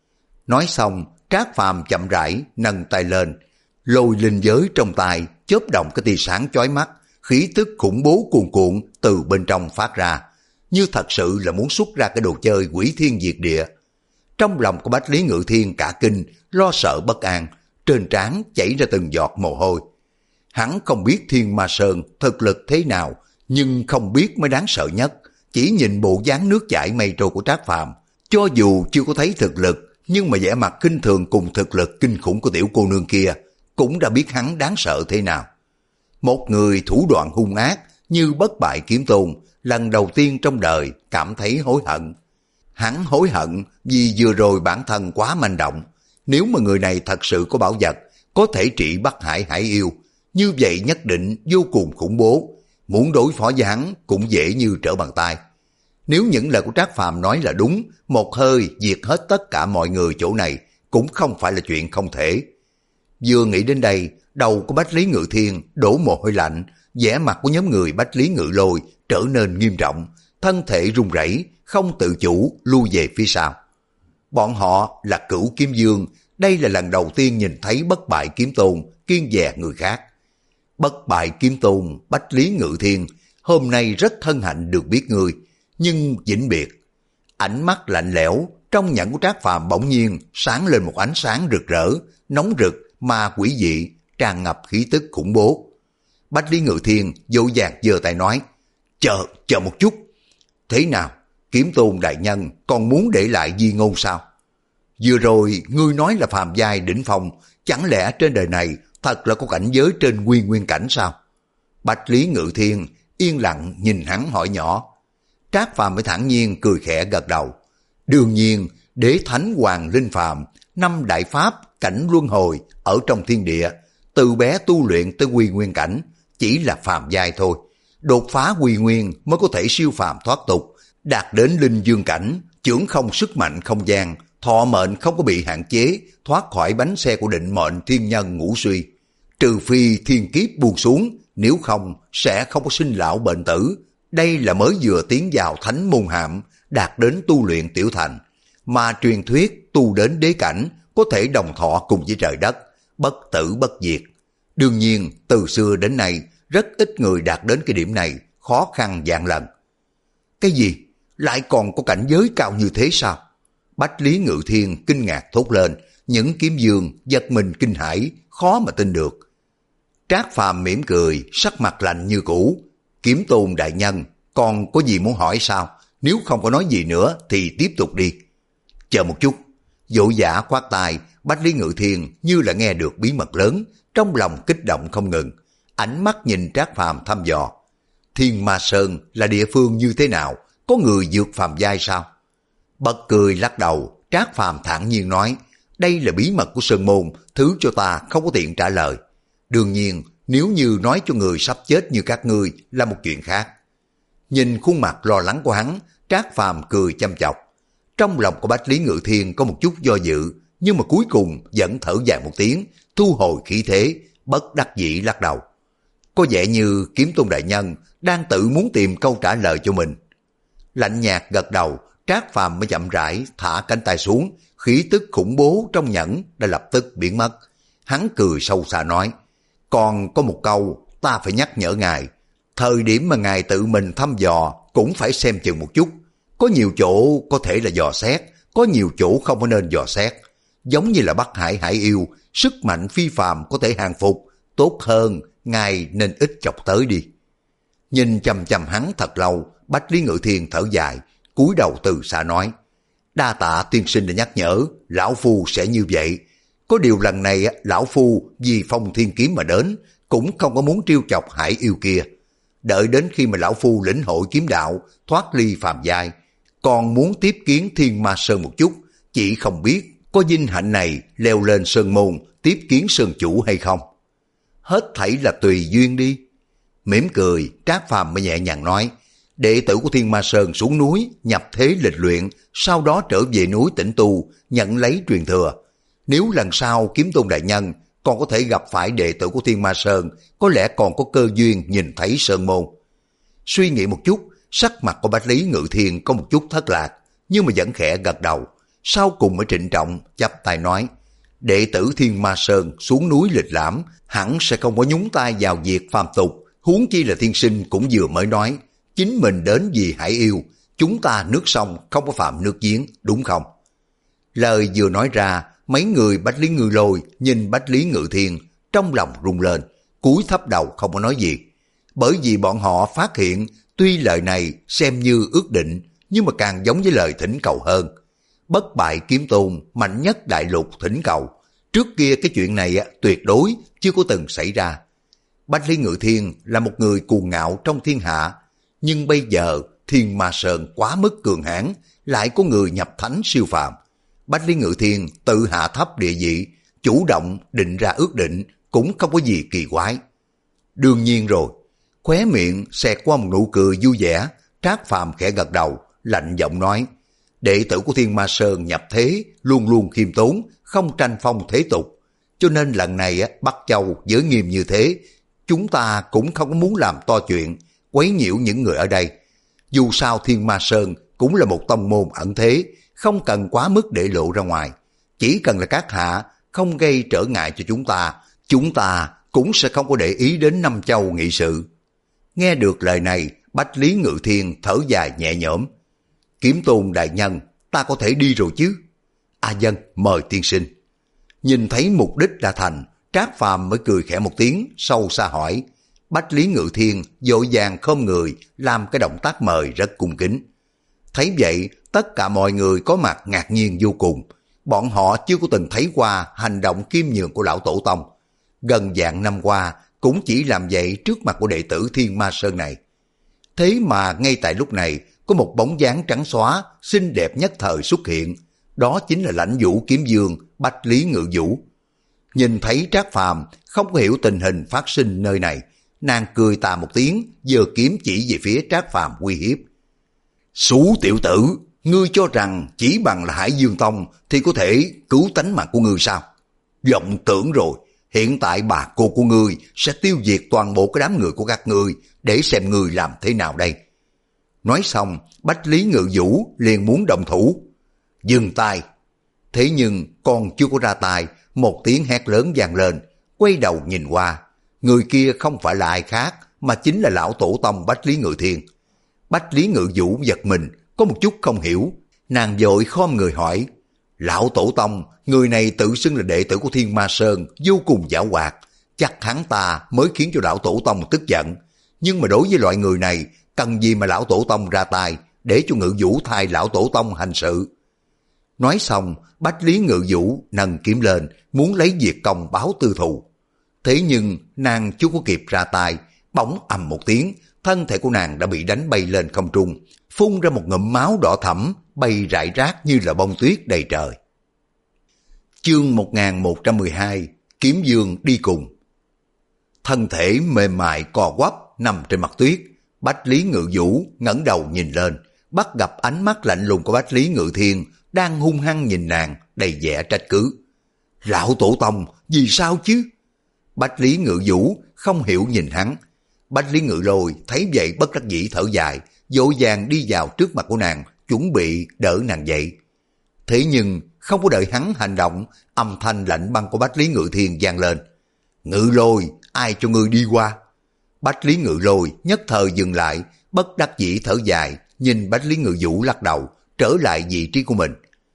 S1: Nói xong, Trác Phàm chậm rãi nâng tay lên, lôi linh giới trong tay chớp động cái tia sáng chói mắt, khí tức khủng bố cuồn cuộn từ bên trong phát ra, như thật sự là muốn xuất ra cái đồ chơi quỷ thiên diệt địa. Trong lòng của Bách Lý Ngự Thiên cả kinh, lo sợ bất an, trên trán chảy ra từng giọt mồ hôi. Hắn không biết Thiên Ma Sơn thực lực thế nào, nhưng không biết mới đáng sợ nhất. Chỉ nhìn bộ dáng nước chảy mây trôi của Trác Phàm, cho dù chưa có thấy thực lực, nhưng mà vẻ mặt kinh thường cùng thực lực kinh khủng của tiểu cô nương kia, cũng đã biết hắn đáng sợ thế nào. Một người thủ đoạn hung ác như Bất Bại Kiếm Tôn, lần đầu tiên trong đời cảm thấy hối hận. Hắn hối hận vì vừa rồi bản thân quá manh động. Nếu mà người này thật sự có bảo vật, có thể trị Bắc Hải Hải Yêu, như vậy nhất định vô cùng khủng bố. Muốn đối phó với hắn cũng dễ như trở bàn tay. Nếu những lời của Trác Phàm nói là đúng, một hơi diệt hết tất cả mọi người chỗ này cũng không phải là chuyện không thể. Vừa nghĩ đến đây, đầu của Bách Lý Ngự Thiên đổ mồ hôi lạnh, vẻ mặt của nhóm người Bách Lý Ngự Lôi trở nên nghiêm trọng, thân thể run rẩy, không tự chủ lui về phía sau. Bọn họ là Cửu Kiếm Dương, đây là lần đầu tiên nhìn thấy Bất Bại Kiếm Tôn kiêng dè người khác. Bất Bại Kiếm Tôn Bách Lý Ngự Thiên, hôm nay rất hân hạnh được biết người, nhưng vĩnh biệt. Ánh mắt lạnh lẽo trong nhẫn của Trác Phàm bỗng nhiên sáng lên một ánh sáng rực rỡ, nóng rực mà quỷ dị, tràn ngập khí tức khủng bố. Bách Lý Ngự Thiên vội vàng giơ tay nói, chờ, chờ một chút. Thế nào, Kiếm Tôn đại nhân còn muốn để lại di ngôn sao? Vừa rồi ngươi nói là phàm giai đỉnh phong, chẳng lẽ trên đời này thật là có cảnh giới trên nguyên nguyên cảnh sao? Bách Lý Ngự Thiên yên lặng nhìn hắn hỏi nhỏ. Trác Phàm mới thản nhiên cười khẽ gật đầu. Đương nhiên, Đế Thánh Hoàng Linh Phàm, năm đại pháp cảnh luân hồi ở trong thiên địa, từ bé tu luyện tới quy nguyên cảnh, chỉ là phàm giai thôi. Đột phá quy nguyên mới có thể siêu phàm thoát tục, đạt đến linh dương cảnh, chưởng không sức mạnh không gian, thọ mệnh không có bị hạn chế, thoát khỏi bánh xe của định mệnh thiên nhân ngũ suy. Trừ phi thiên kiếp buông xuống, nếu không sẽ không có sinh lão bệnh tử. Đây là mới vừa tiến vào thánh môn hạm, đạt đến tu luyện tiểu thành, mà truyền thuyết tu đến đế cảnh có thể đồng thọ cùng với trời đất, bất tử bất diệt. Đương nhiên, từ xưa đến nay, rất ít người đạt đến cái điểm này, khó khăn vạn lần. Cái gì? Lại còn có cảnh giới cao như thế sao? Bách Lý Ngự Thiên kinh ngạc thốt lên, những kiếm dương giật mình kinh hãi, khó mà tin được. Trác Phàm mỉm cười, sắc mặt lạnh như cũ. Kiếm Tôn đại nhân, còn có gì muốn hỏi sao? Nếu không có nói gì nữa thì tiếp tục đi. Chờ một chút. Vội vã khoát tay, Bách Lý Ngự Thiên như là nghe được bí mật lớn, trong lòng kích động không ngừng. Ánh mắt nhìn Trác Phàm thăm dò. Thiên Ma Sơn là địa phương như thế nào? Có người vượt phàm giai sao? Bật cười lắc đầu, Trác Phàm thản nhiên nói, đây là bí mật của Sơn Môn, thứ cho ta không có tiện trả lời. Đương nhiên, nếu như nói cho người sắp chết như các ngươi là một chuyện khác. Nhìn khuôn mặt lo lắng của hắn, Trác Phàm cười chăm chọc. Trong lòng của Bách Lý Ngự Thiên có một chút do dự, nhưng mà cuối cùng vẫn thở dài một tiếng, thu hồi khí thế, bất đắc dĩ lắc đầu. Có vẻ như Kiếm Tôn đại nhân đang tự muốn tìm câu trả lời cho mình. Lạnh nhạt gật đầu, Trác Phàm mới chậm rãi thả cánh tay xuống, khí tức khủng bố trong nhẫn đã lập tức biến mất. Hắn cười sâu xa nói, còn có một câu ta phải nhắc nhở ngài, thời điểm mà ngài tự mình thăm dò cũng phải xem chừng một chút. Có nhiều chỗ có thể là dò xét, có nhiều chỗ không có nên dò xét. Giống như là Bắc Hải Hải Yêu, sức mạnh phi phàm có thể hàng phục, tốt hơn ngài nên ít chọc tới đi. Nhìn chằm chằm hắn thật lâu, Bách Lý Ngự Thiên thở dài, cúi đầu từ xa nói, đa tạ tiên sinh đã nhắc nhở, lão phu sẽ như vậy. Có điều lần này lão phu vì Phong Thiên Kiếm mà đến, cũng không có muốn trêu chọc Hải Yêu kia. Đợi đến khi mà lão phu lĩnh hội kiếm đạo, thoát ly phàm giai, còn muốn tiếp kiến Thiên Ma Sơn một chút, chỉ không biết có vinh hạnh này leo lên sơn môn tiếp kiến sơn chủ hay không. Hết thảy là tùy duyên đi. Mỉm cười, Trác Phàm mới nhẹ nhàng nói, đệ tử của Thiên Ma Sơn xuống núi nhập thế lịch luyện, sau đó trở về núi tĩnh tu, nhận lấy truyền thừa. Nếu lần sau Kiếm Tôn đại nhân còn có thể gặp phải đệ tử của Thiên Ma Sơn, có lẽ còn có cơ duyên nhìn thấy sơn môn. Suy nghĩ một chút, sắc mặt của Bách Lý Ngự Thiên có một chút thất lạc, nhưng mà vẫn khẽ gật đầu. Sau cùng mới trịnh trọng chắp tay nói, đệ tử Thiên Ma Sơn xuống núi lịch lãm, hẳn sẽ không có nhúng tay vào việc phàm tục. Huống chi là tiên sinh cũng vừa mới nói, chính mình đến vì Hải Yêu, chúng ta nước sông không có phạm nước giếng, đúng không? Lời vừa nói ra, mấy người Bách Lý Ngư Lôi nhìn Bách Lý Ngự Thiên, trong lòng rung lên, cúi thấp đầu không có nói gì. Bởi vì bọn họ phát hiện, tuy lời này xem như ước định, nhưng mà càng giống với lời thỉnh cầu hơn. Bất bại kiếm tôn, mạnh nhất đại lục thỉnh cầu. Trước kia cái chuyện này tuyệt đối chưa có từng xảy ra. Bách Lý Ngự Thiên là một người cuồng ngạo trong thiên hạ, nhưng bây giờ Thiên Ma Sơn quá mức cường hãn, lại có người nhập thánh siêu phàm. Bách Lý Ngự Thiên tự hạ thấp địa vị, chủ động định ra ước định, cũng không có gì kỳ quái. Đương nhiên rồi, khóe miệng xẹt qua một nụ cười vui vẻ, Trác Phàm khẽ gật đầu, lạnh giọng nói, đệ tử của Thiên Ma Sơn nhập thế luôn luôn khiêm tốn, không tranh phong thế tục, cho nên lần này Bắc Châu giới nghiêm như thế, chúng ta cũng không có muốn làm to chuyện, quấy nhiễu những người ở đây. Dù sao Thiên Ma Sơn cũng là một tông môn ẩn thế, không cần quá mức để lộ ra ngoài. Chỉ cần là các hạ không gây trở ngại cho chúng ta, chúng ta cũng sẽ không có để ý đến Năm Châu nghị sự. Nghe được lời này, Bách Lý Ngự Thiên thở dài nhẹ nhõm. Kiếm Tôn đại nhân, ta có thể đi rồi chứ? A Dân, mời tiên sinh. Nhìn thấy mục đích đã thành, Trác Phàm mới cười khẽ một tiếng, sâu xa hỏi. Bách Lý Ngự Thiên vội vàng khom người, làm cái động tác mời rất cung kính. Thấy vậy, tất cả mọi người có mặt ngạc nhiên vô cùng. Bọn họ chưa có từng thấy qua hành động khiêm nhường của lão tổ tông. Gần vạn năm qua, cũng chỉ làm vậy trước mặt của đệ tử Thiên Ma Sơn này. Thế mà ngay tại lúc này, có một bóng dáng trắng xóa, xinh đẹp nhất thời xuất hiện. Đó chính là Lãnh Vũ Kiếm Vương, Bách Lý Ngự Vũ. Nhìn thấy Trác Phàm không có hiểu tình hình phát sinh nơi này, nàng cười tà một tiếng, giơ kiếm chỉ về phía Trác Phàm uy hiếp. Xú tiểu tử, ngươi cho rằng chỉ bằng là Hải Dương Tông thì có thể cứu tánh mạng của ngươi sao? Vọng tưởng rồi, hiện tại bà cô của ngươi sẽ tiêu diệt toàn bộ cái đám người của các ngươi, để xem ngươi làm thế nào đây. Nói xong, Bách Lý Ngự Vũ liền muốn động thủ. Dừng tay. Thế nhưng còn chưa có ra tay, một tiếng hét lớn vang lên, quay đầu nhìn qua. Người kia không phải là ai khác, mà chính là lão tổ tông Bách Lý Ngự Thiên. Bách Lý Ngự Vũ giật mình, có một chút không hiểu. Nàng vội khom người hỏi, lão tổ tông, người này tự xưng là đệ tử của Thiên Ma Sơn, vô cùng giảo hoạt. Chắc hắn ta mới khiến cho lão tổ tông tức giận. Nhưng mà đối với loại người này, cần gì mà lão tổ tông ra tay, để cho Ngự Vũ thay lão tổ tông hành sự. Nói xong, Bách Lý Ngự Vũ nâng kiếm lên, muốn lấy việc công báo tư thù. Thế nhưng nàng chưa có kịp ra tay, bỗng ầm một tiếng, thân thể của nàng đã bị đánh bay lên không trung, phun ra một ngụm máu đỏ thẫm, bay rải rác như là bông tuyết đầy trời. Chương một nghìn một trăm mười hai, Kiếm Dương đi cùng. Thân thể mềm mại cò quắp nằm trên mặt tuyết, Bách Lý Ngự Vũ ngẩng đầu nhìn lên, bắt gặp ánh mắt lạnh lùng của Bách Lý Ngự Thiên đang hung hăng nhìn nàng, đầy vẻ trách cứ. Lão tổ tông, vì sao chứ? Bách Lý Ngự Vũ không hiểu nhìn hắn. Bách Lý Ngự Lôi thấy vậy bất đắc dĩ thở dài, vội vàng đi vào trước mặt của nàng, chuẩn bị đỡ nàng dậy. Thế nhưng không có đợi hắn hành động, âm thanh lạnh băng của Bách Lý Ngự Thiên vang lên. Ngự Lôi, ai cho ngươi đi qua? Bách Lý Ngự Lôi nhất thời dừng lại, bất đắc dĩ thở dài, nhìn Bách Lý Ngự Vũ lắc đầu, trở lại vị trí của mình.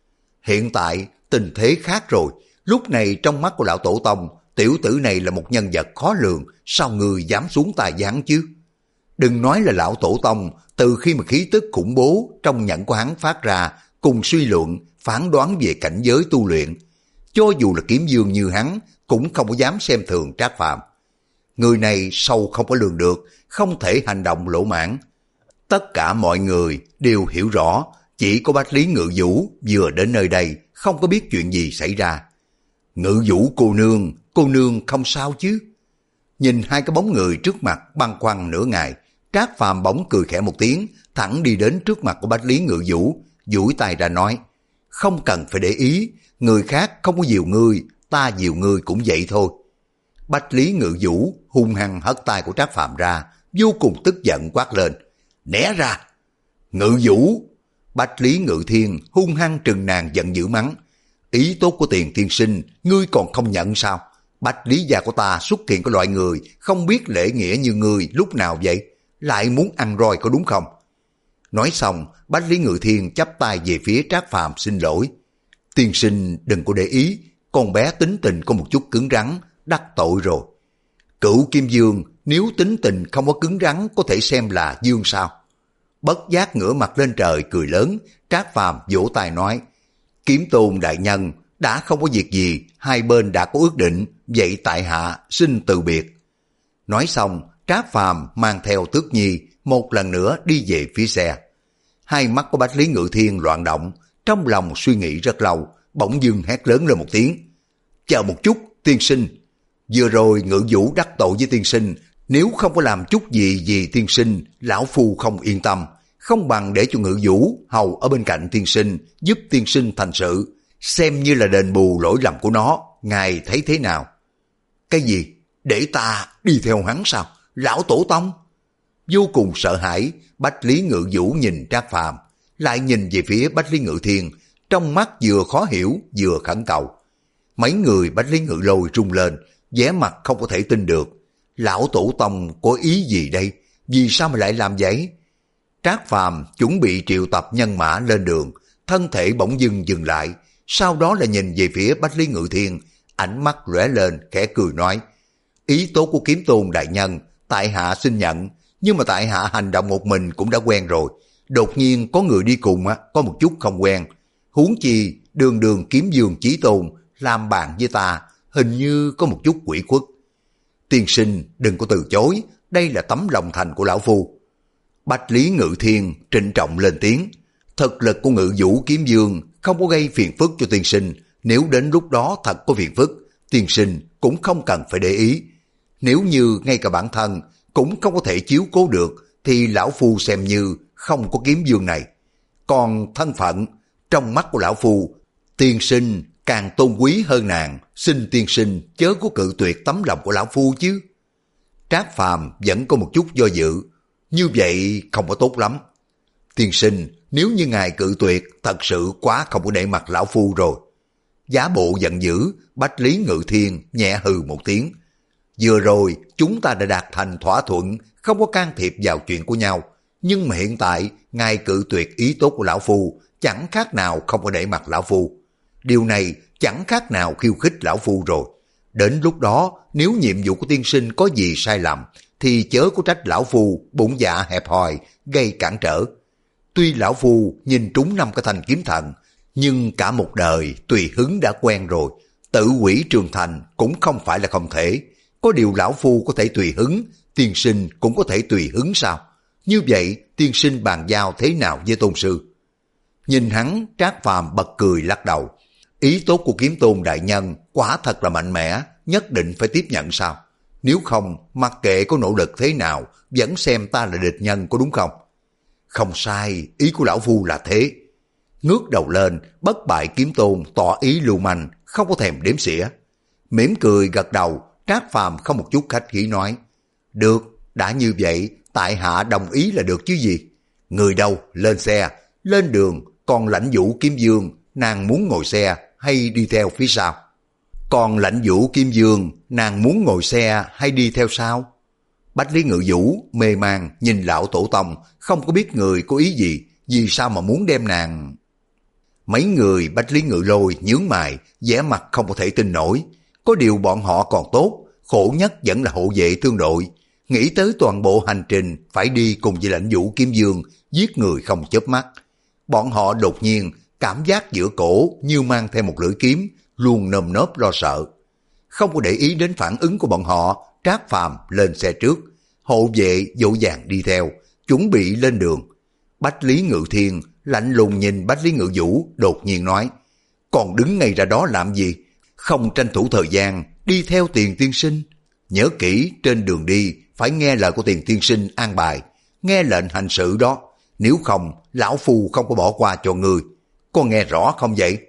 S1: Hiện tại tình thế khác rồi, lúc này trong mắt của lão tổ tông, tiểu tử này là một nhân vật khó lường, sao người dám xuống tài giáng chứ? Đừng nói là lão tổ tông, từ khi mà khí tức khủng bố trong nhẫn của hắn phát ra, cùng suy luận, phán đoán về cảnh giới tu luyện, cho dù là kiếm dương như hắn, cũng không có dám xem thường Trác Phàm. Người này sâu không có lường được, không thể hành động lỗ mãn. Tất cả mọi người đều hiểu rõ, chỉ có Bách Lý Ngự Vũ vừa đến nơi đây, không có biết chuyện gì xảy ra. Ngự Vũ cô nương, cô nương không sao chứ? Nhìn hai cái bóng người trước mặt băn khoăn nửa ngày, Trác Phàm bỗng cười khẽ một tiếng, thẳng đi đến trước mặt của Bách Lý Ngự Vũ, duỗi tay ra nói, không cần phải để ý, người khác không có dìu ngươi, ta dìu ngươi cũng vậy thôi. Bách Lý Ngự Vũ hung hăng hất tay của Trác Phàm ra, vô cùng tức giận quát lên, né ra. Ngự Vũ! Bách Lý Ngự Thiên hung hăng trừng nàng giận dữ mắng, ý tốt của Tiền tiên sinh, ngươi còn không nhận sao? Bách Lý gia của ta xuất hiện có loại người không biết lễ nghĩa như ngươi lúc nào vậy? Lại muốn ăn roi có đúng không? Nói xong, Bách Lý Ngự Thiên chắp tay về phía Trác Phàm xin lỗi. Tiên sinh đừng có để ý, con bé tính tình có một chút cứng rắn, đắc tội rồi. Cửu Kim Dương nếu tính tình không có cứng rắn có thể xem là dương sao? Bất giác ngửa mặt lên trời cười lớn, Trác Phàm vỗ tay nói, Kiếm Tôn đại nhân, đã không có việc gì, hai bên đã có ước định, vậy tại hạ xin từ biệt. Nói xong, Trác Phàm mang theo Tước Nhi một lần nữa đi về phía xe. Hai mắt của Bách Lý Ngự Thiên loạn động, trong lòng suy nghĩ rất lâu, bỗng dưng hét lớn lên một tiếng. Chờ một chút, tiên sinh. Vừa rồi Ngự Vũ đắc tội với tiên sinh, nếu không có làm chút gì vì tiên sinh, lão phu không yên tâm, không bằng để cho Ngự Vũ hầu ở bên cạnh tiên sinh, giúp tiên sinh thành sự, xem như là đền bù lỗi lầm của nó, ngài thấy thế nào? Cái gì? Để ta đi theo hắn sao? Lão tổ tông? Vô cùng sợ hãi, Bách Lý Ngự Vũ nhìn Trác Phàm, lại nhìn về phía Bách Lý Ngự Thiên, trong mắt vừa khó hiểu vừa khẩn cầu. Mấy người Bách Lý Ngự Lôi rung lên, vẻ mặt không có thể tin được. Lão tổ tông có ý gì đây? Vì sao mà lại làm vậy? Trác Phàm chuẩn bị triệu tập nhân mã lên đường, thân thể bỗng dưng dừng lại, sau đó là nhìn về phía Bách Lý Ngự Thiên, ánh mắt lóe lên khẽ cười nói, ý tốt của Kiếm Tôn đại nhân, tại hạ xin nhận, nhưng mà tại hạ hành động một mình cũng đã quen rồi, đột nhiên có người đi cùng á, có một chút không quen, huống chi đường đường Kiếm Dương Chí Tôn làm bạn với ta, hình như có một chút quỷ khuất. Tiên sinh đừng có từ chối, đây là tấm lòng thành của lão phu. Bách Lý Ngự Thiên trịnh trọng lên tiếng, thực lực của Ngự Vũ Kiếm Dương không có gây phiền phức cho tiên sinh, nếu đến lúc đó thật có phiền phức, tiên sinh cũng không cần phải để ý. Nếu như ngay cả bản thân cũng không có thể chiếu cố được, thì lão phu xem như không có Kiếm Dương này. Còn thân phận, trong mắt của lão phu, tiên sinh càng tôn quý hơn nàng, xin tiên sinh chớ có cự tuyệt tấm lòng của lão phu chứ. Trác Phàm vẫn có một chút do dự, như vậy không có tốt lắm. Tiên sinh, nếu như ngài cự tuyệt, thật sự quá không có để mặt lão phu rồi. Giả bộ giận dữ, Bách Lý Ngự Thiên nhẹ hừ một tiếng. Vừa rồi chúng ta đã đạt thành thỏa thuận, không có can thiệp vào chuyện của nhau. Nhưng mà hiện tại, ngài cự tuyệt ý tốt của lão phu, chẳng khác nào không có để mặt lão phu. Điều này chẳng khác nào khiêu khích lão phu rồi. Đến lúc đó, nếu nhiệm vụ của tiên sinh có gì sai lầm, thì chớ có trách lão phu bụng dạ hẹp hòi, gây cản trở. Tuy lão phu nhìn trúng năm cái thanh kiếm thần, nhưng cả một đời tùy hứng đã quen rồi, tự hủy trường thành cũng không phải là không thể. Có điều lão phu có thể tùy hứng, tiên sinh cũng có thể tùy hứng sao? Như vậy tiên sinh bàn giao thế nào với tôn sư? Nhìn hắn, Trác Phàm bật cười lắc đầu. Ý tốt của Kiếm Tôn đại nhân quả thật là mạnh mẽ, nhất định phải tiếp nhận sao? Nếu không, mặc kệ có nỗ lực thế nào, vẫn xem ta là địch nhân có đúng không? Không sai, ý của lão phu là thế. Ngước đầu lên, Bất Bại Kiếm Tôn tỏ ý lưu manh, không có thèm đếm xỉa. Mỉm cười gật đầu, Trác Phàm không một chút khách khí nói. Được, đã như vậy, tại hạ đồng ý là được chứ gì. Người đâu, lên xe, lên đường, còn Lãnh Vũ Kiếm Dương, nàng muốn ngồi xe hay đi theo phía sau? Còn Lãnh Vũ Kiếm Dương, nàng muốn ngồi xe hay đi theo sau? Bách Lý Ngự Vũ mê man nhìn lão tổ tông, không có biết người có ý gì, vì sao mà muốn đem nàng. Mấy người Bách Lý Ngự Lôi nhướng mày, vẻ mặt không có thể tin nổi. Có điều bọn họ còn tốt, khổ nhất vẫn là hộ vệ thương đội. Nghĩ tới toàn bộ hành trình phải đi cùng với Lãnh Vũ Kiếm Dương, giết người không chớp mắt. Bọn họ đột nhiên cảm giác giữa cổ như mang theo một lưỡi kiếm, luôn nơm nớp lo sợ. Không có để ý đến phản ứng của bọn họ, Trác Phàm lên xe trước, hộ vệ vội vàng đi theo, chuẩn bị lên đường. Bách Lý Ngự Thiên lạnh lùng nhìn Bách Lý Ngự Vũ, đột nhiên nói, còn đứng ngay ra đó làm gì, không tranh thủ thời gian đi theo Tiền tiên sinh. Nhớ kỹ trên đường đi phải nghe lời của Tiền tiên sinh an bài, nghe lệnh hành sự đó, nếu không lão phu không có bỏ qua cho người. Con nghe rõ không vậy?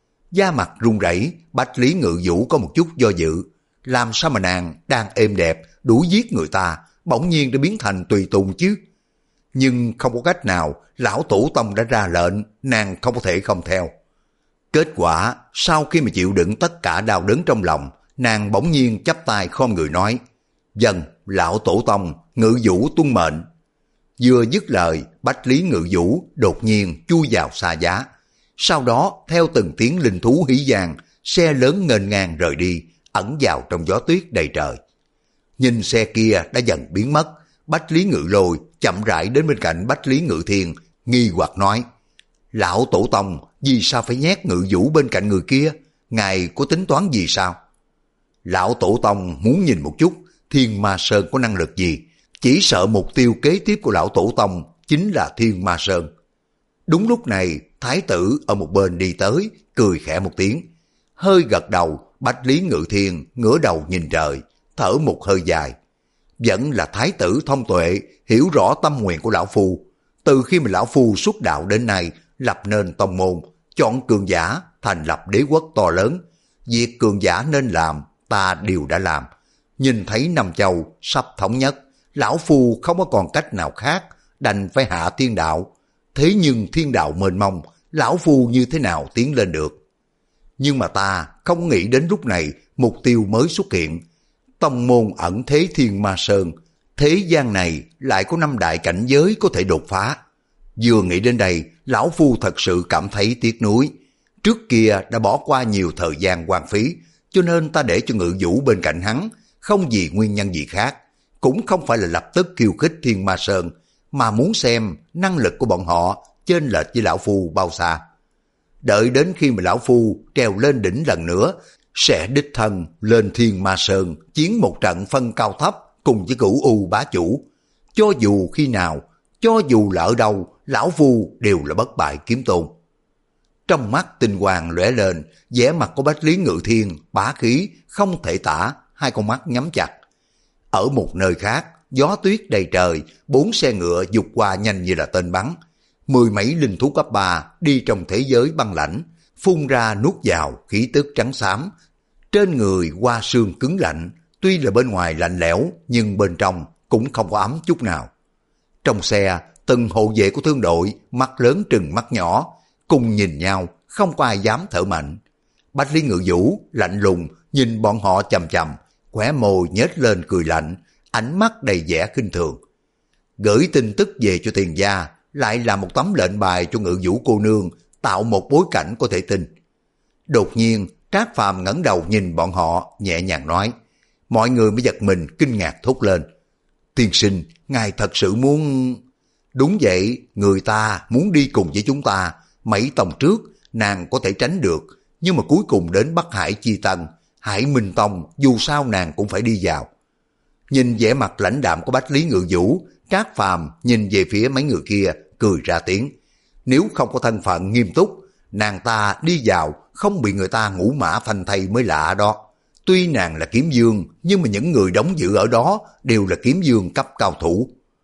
S1: Da mặt run rẩy, Bách Lý Ngự Vũ có một chút do dự. Làm sao mà nàng đang êm đẹp đuổi giết người ta, bỗng nhiên đã biến thành tùy tùng chứ? Nhưng không có cách nào, lão tổ tông đã ra lệnh, nàng không có thể không theo. Kết quả, sau khi mà chịu đựng tất cả đau đớn trong lòng, nàng bỗng nhiên chắp tay khom người nói, dần, lão tổ tông, Ngự Vũ tuân mệnh. Vừa dứt lời, Bách Lý Ngự Vũ đột nhiên chui vào xa giá. Sau đó, theo từng tiếng linh thú hí vang, xe lớn nghênh ngang rời đi, ẩn vào trong gió tuyết đầy trời. Nhìn xe kia đã dần biến mất, Bách Lý Ngự Lôi chậm rãi đến bên cạnh Bách Lý Ngự Thiên, nghi hoặc nói, lão tổ tông vì sao phải nhét Ngự Vũ bên cạnh người kia, ngài có tính toán gì sao? Lão tổ tông muốn nhìn một chút Thiên Ma Sơn có năng lực gì, chỉ sợ mục tiêu kế tiếp của lão tổ tông chính là Thiên Ma Sơn. Đúng lúc này, thái tử ở một bên đi tới, cười khẽ một tiếng, hơi gật đầu. Bách Lý Ngự Thiên ngửa đầu nhìn trời, thở một hơi dài. Vẫn là thái tử thông tuệ, hiểu rõ tâm nguyện của lão phu. Từ khi mà lão phu xuất đạo đến nay, lập nên tông môn, chọn cường giả, thành lập đế quốc to lớn. Việc cường giả nên làm, ta đều đã làm. Nhìn thấy Nam Châu sắp thống nhất, lão phu không có còn cách nào khác, đành phải hạ thiên đạo. Thế nhưng thiên đạo mênh mông, lão phu như thế nào tiến lên được? Nhưng mà ta không nghĩ đến lúc này mục tiêu mới xuất hiện. Tông môn ẩn thế Thiên Ma Sơn, thế gian này lại có năm đại cảnh giới có thể đột phá. Vừa nghĩ đến đây, lão phu thật sự cảm thấy tiếc nuối. Trước kia đã bỏ qua nhiều thời gian hoang phí, cho nên ta để cho Ngự Vũ bên cạnh hắn, không vì nguyên nhân gì khác. Cũng không phải là lập tức khiêu khích Thiên Ma Sơn, mà muốn xem năng lực của bọn họ chênh lệch với lão phu bao xa. Đợi đến khi mà lão phu trèo lên đỉnh lần nữa, sẽ đích thân lên Thiên Ma Sơn chiến một trận phân cao thấp cùng với Cửu U bá chủ. Cho dù khi nào, cho dù là ở đâu, lão phu đều là Bất Bại Kiếm Tôn. Trong mắt tinh quang lóe lên, vẻ mặt của Bách Lý Ngự Thiên bá khí không thể tả, hai con mắt nhắm chặt. Ở một nơi khác, gió tuyết đầy trời, bốn xe ngựa dục qua nhanh như là tên bắn. Mười mấy linh thú cấp ba đi trong thế giới băng lãnh, phun ra nuốt vào khí tức trắng xám. Trên người qua xương cứng lạnh, tuy là bên ngoài lạnh lẽo nhưng bên trong cũng không có ấm chút nào. Trong xe, từng hộ vệ của thương đội mắt lớn trừng mắt nhỏ, cùng nhìn nhau, không có ai dám thở mạnh. Bách Lý Ngự Vũ lạnh lùng nhìn bọn họ chằm chằm, khóe môi nhếch lên cười lạnh, ánh mắt đầy vẻ khinh thường. Gửi tin tức về cho Tiền gia, lại là một tấm lệnh bài cho Ngự Vũ cô nương, tạo một bối cảnh có thể tin. Đột nhiên, Trác Phàm ngẩng đầu nhìn bọn họ, nhẹ nhàng nói. Mọi người mới giật mình kinh ngạc thốt lên. Tiên sinh, ngài thật sự muốn... Đúng vậy, người ta muốn đi cùng với chúng ta. Mấy tông trước, nàng có thể tránh được, nhưng mà cuối cùng đến Bắc Hải Chi Tân, Hải Minh Tông, dù sao nàng cũng phải đi vào. Nhìn vẻ mặt lãnh đạm của Bách Lý Ngự Vũ, Trác Phàm nhìn về phía mấy người kia, cười ra tiếng. Nếu không có thân phận nghiêm túc, nàng ta đi vào không bị người ta ngũ mã phanh thây mới lạ đó. Tuy nàng là kiếm dương, nhưng mà những người đóng giữ ở đó đều là kiếm dương cấp cao thủ.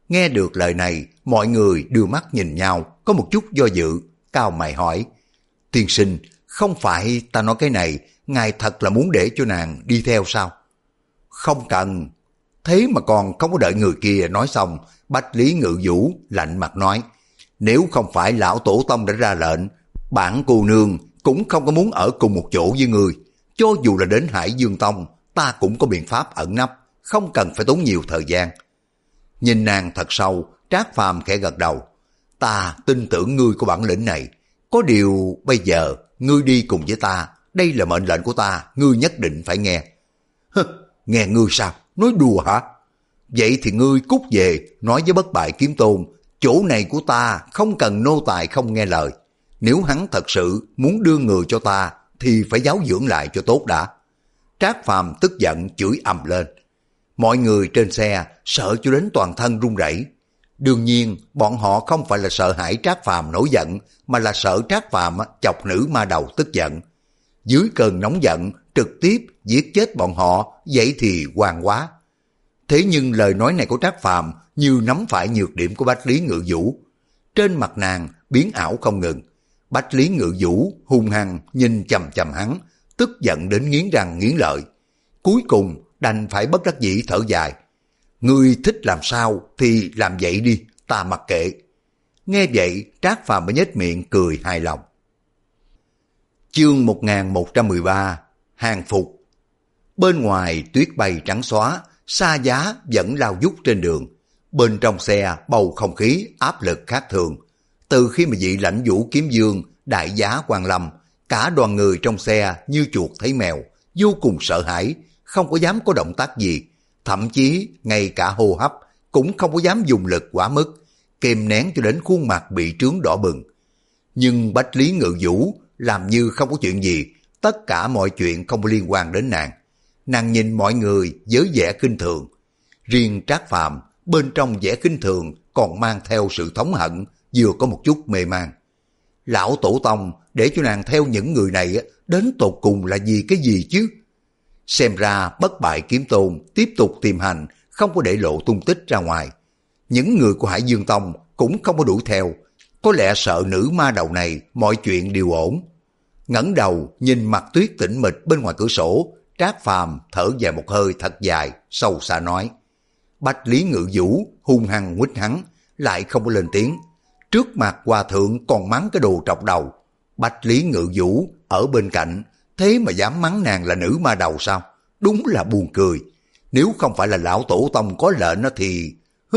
S1: Nghe được lời này, mọi người đưa mắt nhìn nhau, có một chút do dự, cau mày hỏi. Tiên sinh, không phải ta nói cái này, ngài thật là muốn để cho nàng đi theo sao? Không cần. Thế mà còn không có đợi người kia nói xong, Bách Lý Ngự Vũ lạnh mặt nói, nếu không phải lão tổ tông đã ra lệnh, bản cô nương cũng không có muốn ở cùng một chỗ với người. Cho dù là đến Hải Dương Tông, ta cũng có biện pháp ẩn nấp, không cần phải tốn nhiều thời gian. Nhìn nàng thật sâu, Trác Phàm khẽ gật đầu. Ta tin tưởng ngươi có bản lĩnh này. Có điều bây giờ ngươi đi cùng với ta, đây là mệnh lệnh của ta, ngươi nhất định phải nghe. Hừ, nghe ngươi sao? Nói đùa hả? Vậy thì ngươi cút về, nói với Bất Bại Kiếm Tôn, chỗ này của ta không cần nô tài không nghe lời. Nếu hắn thật sự muốn đưa người cho ta, thì phải giáo dưỡng lại cho tốt đã. Trác Phàm tức giận chửi ầm lên. Mọi người trên xe sợ cho đến toàn thân run rẩy. Đương nhiên, bọn họ không phải là sợ hãi Trác Phàm nổi giận, mà là sợ Trác Phàm chọc nữ ma đầu tức giận. Dưới cơn nóng giận, trực tiếp giết chết bọn họ, vậy thì oan quá. Thế nhưng lời nói này của Trác Phàm như nắm phải nhược điểm của Bách Lý Ngự Vũ. Trên mặt nàng biến ảo không ngừng. Bách Lý Ngự Vũ hung hăng nhìn chằm chằm hắn, tức giận đến nghiến răng nghiến lợi. Cuối cùng đành phải bất đắc dĩ thở dài. Ngươi thích làm sao thì làm vậy đi, ta mặc kệ. Nghe vậy, Trác Phàm mới nhếch miệng cười hài lòng. Chương một nghìn một trăm mười ba, hàng phục. Bên ngoài tuyết bay trắng xóa, xa giá vẫn lao vút trên đường. Bên trong xe bầu không khí áp lực khác thường. Từ khi mà vị Lãnh Vũ Kiếm Dương, đại giá Quan Lâm, cả đoàn người trong xe như chuột thấy mèo, vô cùng sợ hãi, không có dám có động tác gì. Thậm chí ngay cả hô hấp cũng không có dám dùng lực quá mức, kìm nén cho đến khuôn mặt bị trướng đỏ bừng. Nhưng Bách Lý Ngự Vũ làm như không có chuyện gì, tất cả mọi chuyện không có liên quan đến nàng. Nàng nhìn mọi người với vẻ khinh thường. Riêng Trác Phàm bên trong vẻ khinh thường còn mang theo sự thống hận, vừa có một chút mê man. Lão tổ tông để cho nàng theo những người này đến tột cùng là vì cái gì chứ? Xem ra Bất Bại Kiếm Tôn tiếp tục tìm hành, không có để lộ tung tích ra ngoài. Những người của Hải Dương Tông cũng không có đuổi theo, có lẽ sợ nữ ma đầu này mọi chuyện đều ổn. Ngẩng đầu nhìn mặt tuyết tĩnh mịch bên ngoài cửa sổ, Trác Phàm thở dài một hơi thật dài, sâu xa nói. Bách Lý Ngự Vũ hung hăng quýt hắn, lại không có lên tiếng. Trước mặt hòa thượng còn mắng cái đồ trọc đầu. Bách Lý Ngự Vũ ở bên cạnh, thế mà dám mắng nàng là nữ ma đầu sao? Đúng là buồn cười. Nếu không phải là lão tổ tông có lệnh thì...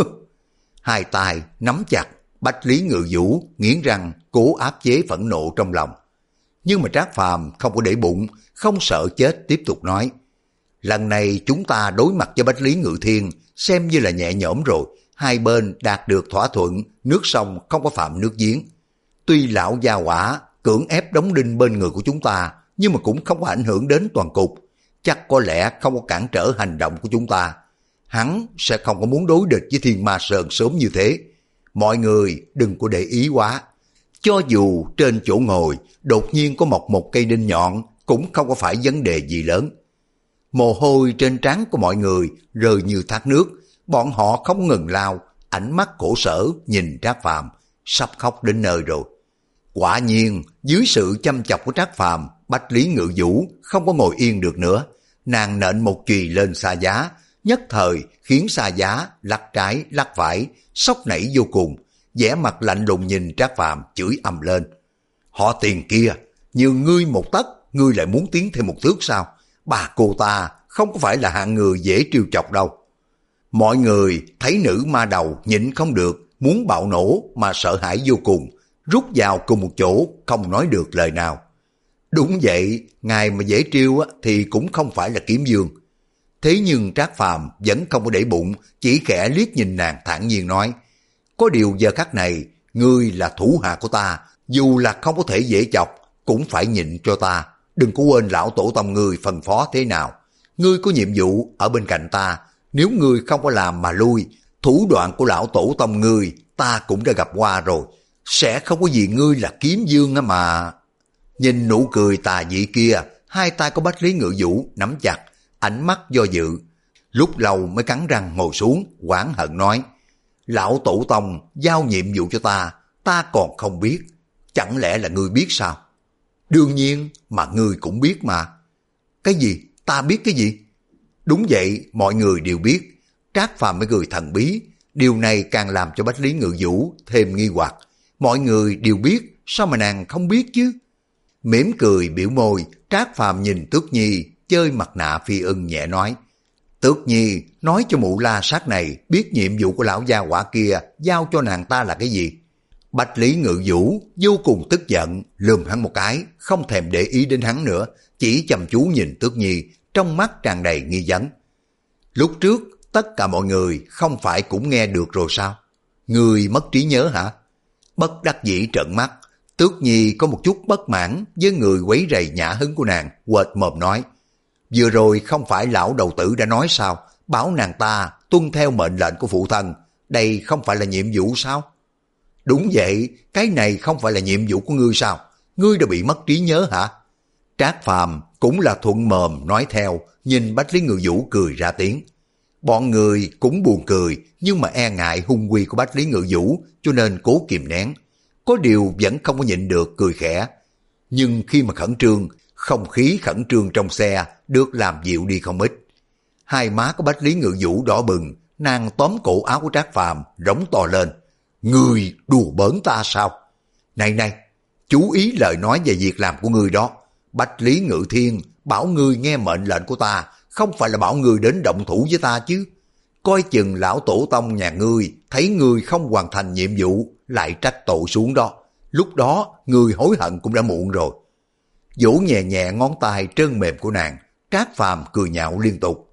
S1: Hai tay nắm chặt, Bách Lý Ngự Vũ nghiến răng cố áp chế phẫn nộ trong lòng. Nhưng mà Trác Phàm không có để bụng, không sợ chết, tiếp tục nói. Lần này chúng ta đối mặt với Bách Lý Ngự Thiên xem như là nhẹ nhõm rồi. Hai bên đạt được thỏa thuận, nước sông không có phạm nước giếng. Tuy lão gia hỏa cưỡng ép đóng đinh bên người của chúng ta, nhưng mà cũng không có ảnh hưởng đến toàn cục. Chắc có lẽ không có cản trở hành động của chúng ta. Hắn sẽ không có muốn đối địch với Thiên Ma Sơn sớm như thế. Mọi người đừng có để ý quá. Cho dù trên chỗ ngồi đột nhiên có mọc một cây đinh nhọn, cũng không có phải vấn đề gì lớn. Mồ hôi trên trán của mọi người rơi như thác nước. Bọn họ không ngừng lao, ánh mắt khổ sở nhìn Trác Phàm, sắp khóc đến nơi rồi. Quả nhiên, dưới sự chăm chọc của Trác Phàm, Bách Lý Ngự Vũ không có ngồi yên được nữa. Nàng nện một chùy lên Sa Giá, nhất thời khiến Sa Giá lắc trái lắc phải, sốc nảy vô cùng. Vẻ mặt lạnh lùng nhìn Trác Phàm chửi ầm lên. Họ tiền kia, nhiều ngươi một tấc, ngươi lại muốn tiến thêm một thước sao? Bà cô ta không có phải là hạng người dễ trêu chọc đâu. Mọi người thấy nữ ma đầu nhịn không được, muốn bạo nổ mà sợ hãi vô cùng, rút vào cùng một chỗ, không nói được lời nào. Đúng vậy, ngài mà dễ trêu thì cũng không phải là Kiếm Dương. Thế nhưng Trác Phàm vẫn không có để bụng, chỉ khẽ liếc nhìn nàng thản nhiên nói. Có điều giờ khắc này, ngươi là thủ hạ của ta, dù là không có thể dễ chọc, cũng phải nhịn cho ta. Đừng có quên lão tổ tông ngươi phân phó thế nào. Ngươi có nhiệm vụ ở bên cạnh ta, nếu ngươi không có làm mà lui, thủ đoạn của lão tổ tông ngươi ta cũng đã gặp qua rồi, sẽ không có gì ngươi là Kiếm Dương á mà. Nhìn nụ cười tà dị kia, hai tay của Bách Lý Ngự Vũ nắm chặt, ánh mắt do dự. Lúc lâu mới cắn răng ngồi xuống, oán hận nói. Lão tổ tông giao nhiệm vụ cho ta, ta còn không biết, chẳng lẽ là ngươi biết sao? Đương nhiên mà ngươi cũng biết mà. Cái gì? Ta biết cái gì? Đúng vậy, mọi người đều biết. Trác Phàm mới cười thần bí, điều này càng làm cho Bách Lý Ngự Vũ thêm nghi hoặc. Mọi người đều biết, sao mà nàng không biết chứ? Mỉm cười biểu môi, Trác Phàm nhìn Tước Nhi chơi mặt nạ phi ưng nhẹ nói. Tước Nhi nói cho mụ la sát này biết nhiệm vụ của lão gia hỏa kia giao cho nàng ta là cái gì. Bách Lý Ngự Vũ vô cùng tức giận, lườm hắn một cái, không thèm để ý đến hắn nữa, chỉ chăm chú nhìn Tước Nhi, trong mắt tràn đầy nghi vấn. Lúc trước tất cả mọi người không phải cũng nghe được rồi sao? Người mất trí nhớ hả? Bất đắc dĩ trợn mắt, Tước Nhi có một chút bất mãn với người quấy rầy nhã hứng của nàng, quệt mồm nói. Vừa rồi không phải lão đầu tử đã nói sao, bảo nàng ta tuân theo mệnh lệnh của phụ thân, đây không phải là nhiệm vụ sao? Đúng vậy, cái này không phải là nhiệm vụ của ngươi sao? Ngươi đã bị mất trí nhớ hả? Trác Phàm cũng là thuận mồm nói theo, nhìn Bách Lý Ngự Vũ cười ra tiếng. Bọn người cũng buồn cười, nhưng mà e ngại hung uy của Bách Lý Ngự Vũ, cho nên cố kìm nén. Có điều vẫn không có nhịn được cười khẽ. Nhưng khi mà khẩn trương, không khí khẩn trương trong xe được làm dịu đi không ít. Hai má của Bách Lý Ngự Vũ đỏ bừng, nàng tóm cổ áo của Trác Phàm rống to lên. Ngươi đùa bỡn ta sao? Này này, chú ý lời nói về việc làm của ngươi đó. Bách Lý Ngự Thiên bảo ngươi nghe mệnh lệnh của ta, không phải là bảo ngươi đến động thủ với ta chứ. Coi chừng lão tổ tông nhà ngươi thấy ngươi không hoàn thành nhiệm vụ, lại trách tội xuống đó. Lúc đó ngươi hối hận cũng đã muộn rồi. Vỗ nhẹ nhẹ ngón tay trơn mềm của nàng, Trác Phàm cười nhạo liên tục.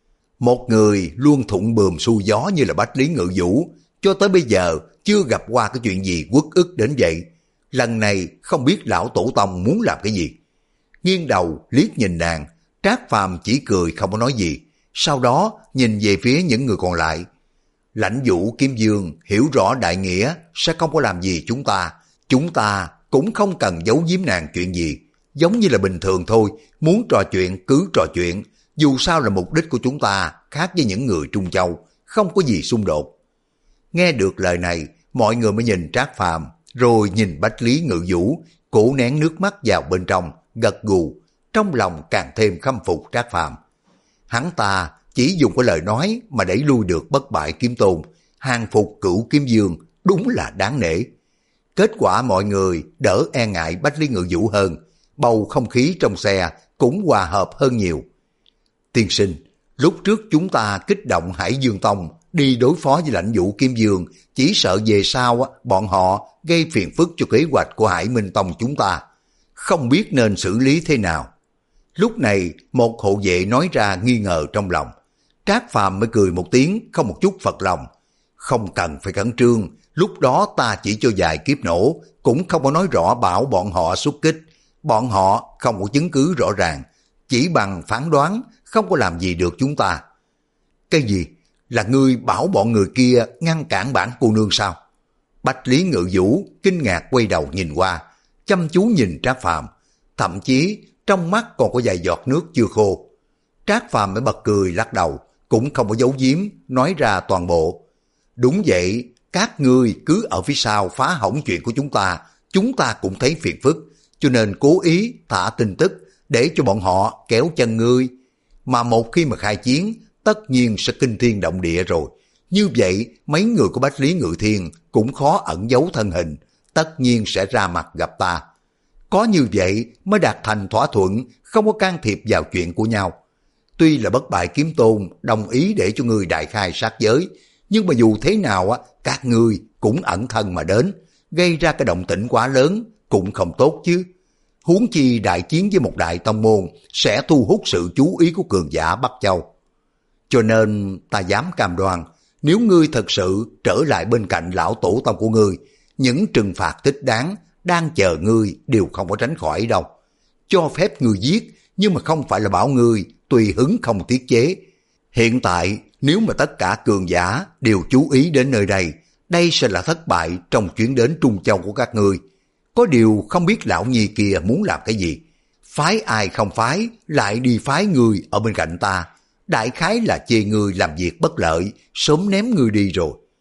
S1: Một người luôn thuận buồm xuôi gió như là Bách Lý Ngự Vũ, cho tới bây giờ chưa gặp qua cái chuyện gì uất ức đến vậy. Lần này không biết lão tổ tông muốn làm cái gì. Nghiêng đầu liếc nhìn nàng, Trác Phàm chỉ cười không có nói gì, sau đó nhìn về phía những người còn lại. Lãnh Vũ Kiếm Dương hiểu rõ đại nghĩa sẽ không có làm gì chúng ta, chúng ta cũng không cần giấu giếm nàng chuyện gì, giống như là bình thường thôi, muốn trò chuyện cứ trò chuyện, dù sao là mục đích của chúng ta khác với những người Trung Châu, không có gì xung đột. Nghe được lời này, mọi người mới nhìn Trác Phàm, rồi nhìn Bách Lý Ngự Vũ, cố nén nước mắt vào bên trong, gật gù, trong lòng càng thêm khâm phục Trác Phàm. Hắn ta chỉ dùng cái lời nói mà đẩy lui được Bất Bại Kiếm Tôn, hàng phục Cửu Kiếm Dương, đúng là đáng nể. Kết quả mọi người đỡ e ngại Bách Lý Ngự Vũ hơn, bầu không khí trong xe cũng hòa hợp hơn nhiều. Tiên sinh, lúc trước chúng ta kích động Hải Dương Tông đi đối phó với Lãnh Vũ Kiếm Dương, chỉ sợ về sau bọn họ gây phiền phức cho kế hoạch của Hải Minh Tông chúng ta, không biết nên xử lý thế nào. Lúc này một hộ vệ nói ra nghi ngờ trong lòng. Trác Phàm mới cười một tiếng, không một chút phật lòng. Không cần phải khẩn trương, lúc đó ta chỉ cho vài kiếp nổ, cũng không có nói rõ bảo bọn họ xuất kích. Bọn họ không có chứng cứ rõ ràng, chỉ bằng phán đoán không có làm gì được chúng ta. Cái gì? Là ngươi bảo bọn người kia ngăn cản bản cô nương sao? Bách Lý Ngự Vũ kinh ngạc quay đầu nhìn qua, chăm chú nhìn Trác Phàm, thậm chí trong mắt còn có vài giọt nước chưa khô. Trác Phàm mới bật cười lắc đầu, cũng không có giấu giếm, nói ra toàn bộ. Đúng vậy, các ngươi cứ ở phía sau phá hỏng chuyện của chúng ta, chúng ta cũng thấy phiền phức, cho nên cố ý thả tin tức để cho bọn họ kéo chân ngươi. Mà một khi mà khai chiến, tất nhiên sẽ kinh thiên động địa rồi. Như vậy, mấy người của Bách Lý Ngự Thiên cũng khó ẩn giấu thân hình, tất nhiên sẽ ra mặt gặp ta. Có như vậy mới đạt thành thỏa thuận, không có can thiệp vào chuyện của nhau. Tuy là Bất Bại Kiếm Tôn đồng ý để cho ngươi đại khai sát giới, nhưng mà dù thế nào á, các ngươi cũng ẩn thân mà đến, gây ra cái động tĩnh quá lớn cũng không tốt chứ. Huống chi đại chiến với một đại tông môn sẽ thu hút sự chú ý của cường giả Bắc Châu. Cho nên ta dám cam đoan, nếu ngươi thật sự trở lại bên cạnh lão tổ tông của ngươi, những trừng phạt thích đáng đang chờ ngươi đều không có tránh khỏi đâu. Cho phép ngươi giết, nhưng mà không phải là bảo ngươi tùy hứng không tiết chế. Hiện tại, nếu mà tất cả cường giả đều chú ý đến nơi đây, đây sẽ là thất bại trong chuyến đến Trung Châu của các ngươi. Có điều không biết lão nhi kia muốn làm cái gì. Phái ai không phái, lại đi phái ngươi ở bên cạnh ta. Đại khái là chê ngươi làm việc bất lợi, sớm ném ngươi đi rồi.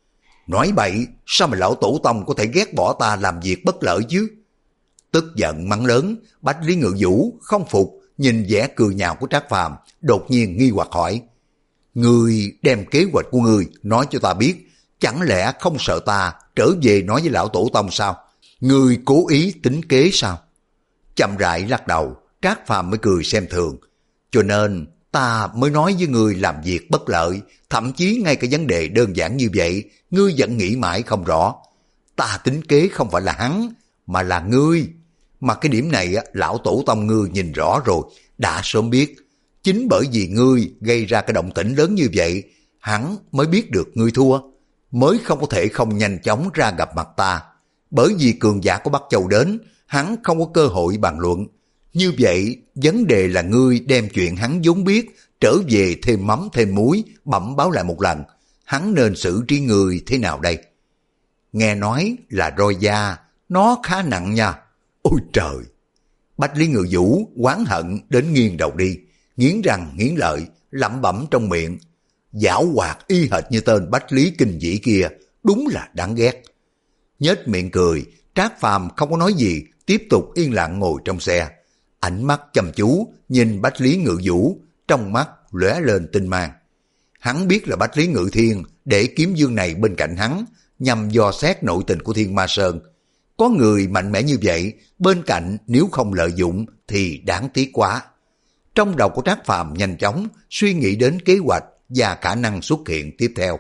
S1: Nói bậy, sao mà lão tổ tông có thể ghét bỏ ta làm việc bất lợi chứ? Tức giận mắng lớn, Bách Lý Ngự Vũ không phục, nhìn vẻ cười nhạo của Trác Phàm, đột nhiên nghi hoặc hỏi. Ngươi đem kế hoạch của ngươi nói cho ta biết, chẳng lẽ không sợ ta trở về nói với lão tổ tông sao? Ngươi cố ý tính kế sao? Chậm rãi lắc đầu, Trác Phàm mới cười xem thường. Cho nên ta mới nói với ngươi làm việc bất lợi, thậm chí ngay cả vấn đề đơn giản như vậy, ngươi vẫn nghĩ mãi không rõ. Ta tính kế không phải là hắn, mà là ngươi. Mà cái điểm này lão tổ tông ngươi nhìn rõ rồi, đã sớm biết. Chính bởi vì ngươi gây ra cái động tĩnh lớn như vậy, hắn mới biết được ngươi thua, mới không có thể không nhanh chóng ra gặp mặt ta. Bởi vì cường giả của Bắc Châu đến, hắn không có cơ hội bàn luận. Như vậy, vấn đề là ngươi đem chuyện hắn vốn biết, trở về thêm mắm thêm muối, bẩm báo lại một lần. Hắn nên xử trí người thế nào đây? Nghe nói là roi da, nó khá nặng nha. Ôi trời! Bách Lý Ngự Vũ oán hận đến nghiêng đầu đi, nghiến răng nghiến lợi, lẩm bẩm trong miệng. Giảo hoạt y hệt như tên Bách Lý kinh vĩ kia, đúng là đáng ghét. Nhếch miệng cười, Trác Phàm không có nói gì, tiếp tục yên lặng ngồi trong xe. Ánh mắt chăm chú nhìn Bách Lý Ngự Vũ, trong mắt lóe lên tinh mang. Hắn biết là Bách Lý Ngự Thiên để kiếm dương này bên cạnh hắn, nhằm dò xét nội tình của Thiên Ma Sơn. Có người mạnh mẽ như vậy, bên cạnh nếu không lợi dụng thì đáng tiếc quá. Trong đầu của Trác Phàm nhanh chóng suy nghĩ đến kế hoạch và khả năng xuất hiện tiếp theo.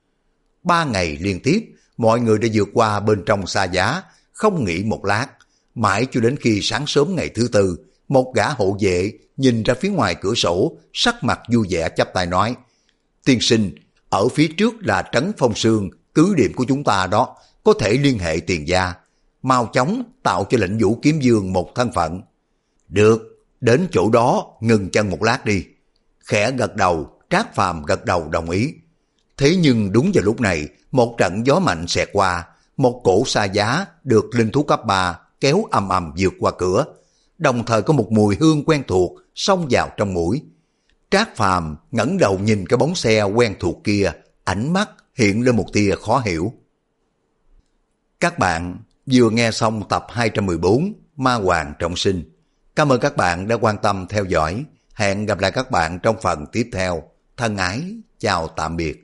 S1: Ba ngày liên tiếp, mọi người đã vượt qua bên trong Sa Giá, không nghỉ một lát. Mãi cho đến khi sáng sớm ngày thứ tư, một gã hộ vệ nhìn ra phía ngoài cửa sổ, sắc mặt vui vẻ chắp tay nói. Tiên sinh, ở phía trước là Trấn Phong Sương, cứ điểm của chúng ta đó, có thể liên hệ tiền gia. Mau chóng tạo cho lệnh Vũ Kiếm Dương một thân phận. Được, đến chỗ đó ngừng chân một lát đi. Khẽ gật đầu, Trác Phàm gật đầu đồng ý. Thế nhưng đúng vào lúc này, một trận gió mạnh xẹt qua, một cổ Sa Giá được linh thú cấp ba kéo ầm ầm vượt qua cửa. Đồng thời có một mùi hương quen thuộc xông vào trong mũi. Trác Phàm ngẩng đầu nhìn cái bóng xe quen thuộc kia, ánh mắt hiện lên một tia khó hiểu. Các bạn vừa nghe xong tập hai trăm mười bốn Ma Hoàng Trọng Sinh. Cảm ơn các bạn đã quan tâm theo dõi. Hẹn gặp lại các bạn trong phần tiếp theo. Thân ái, chào tạm biệt.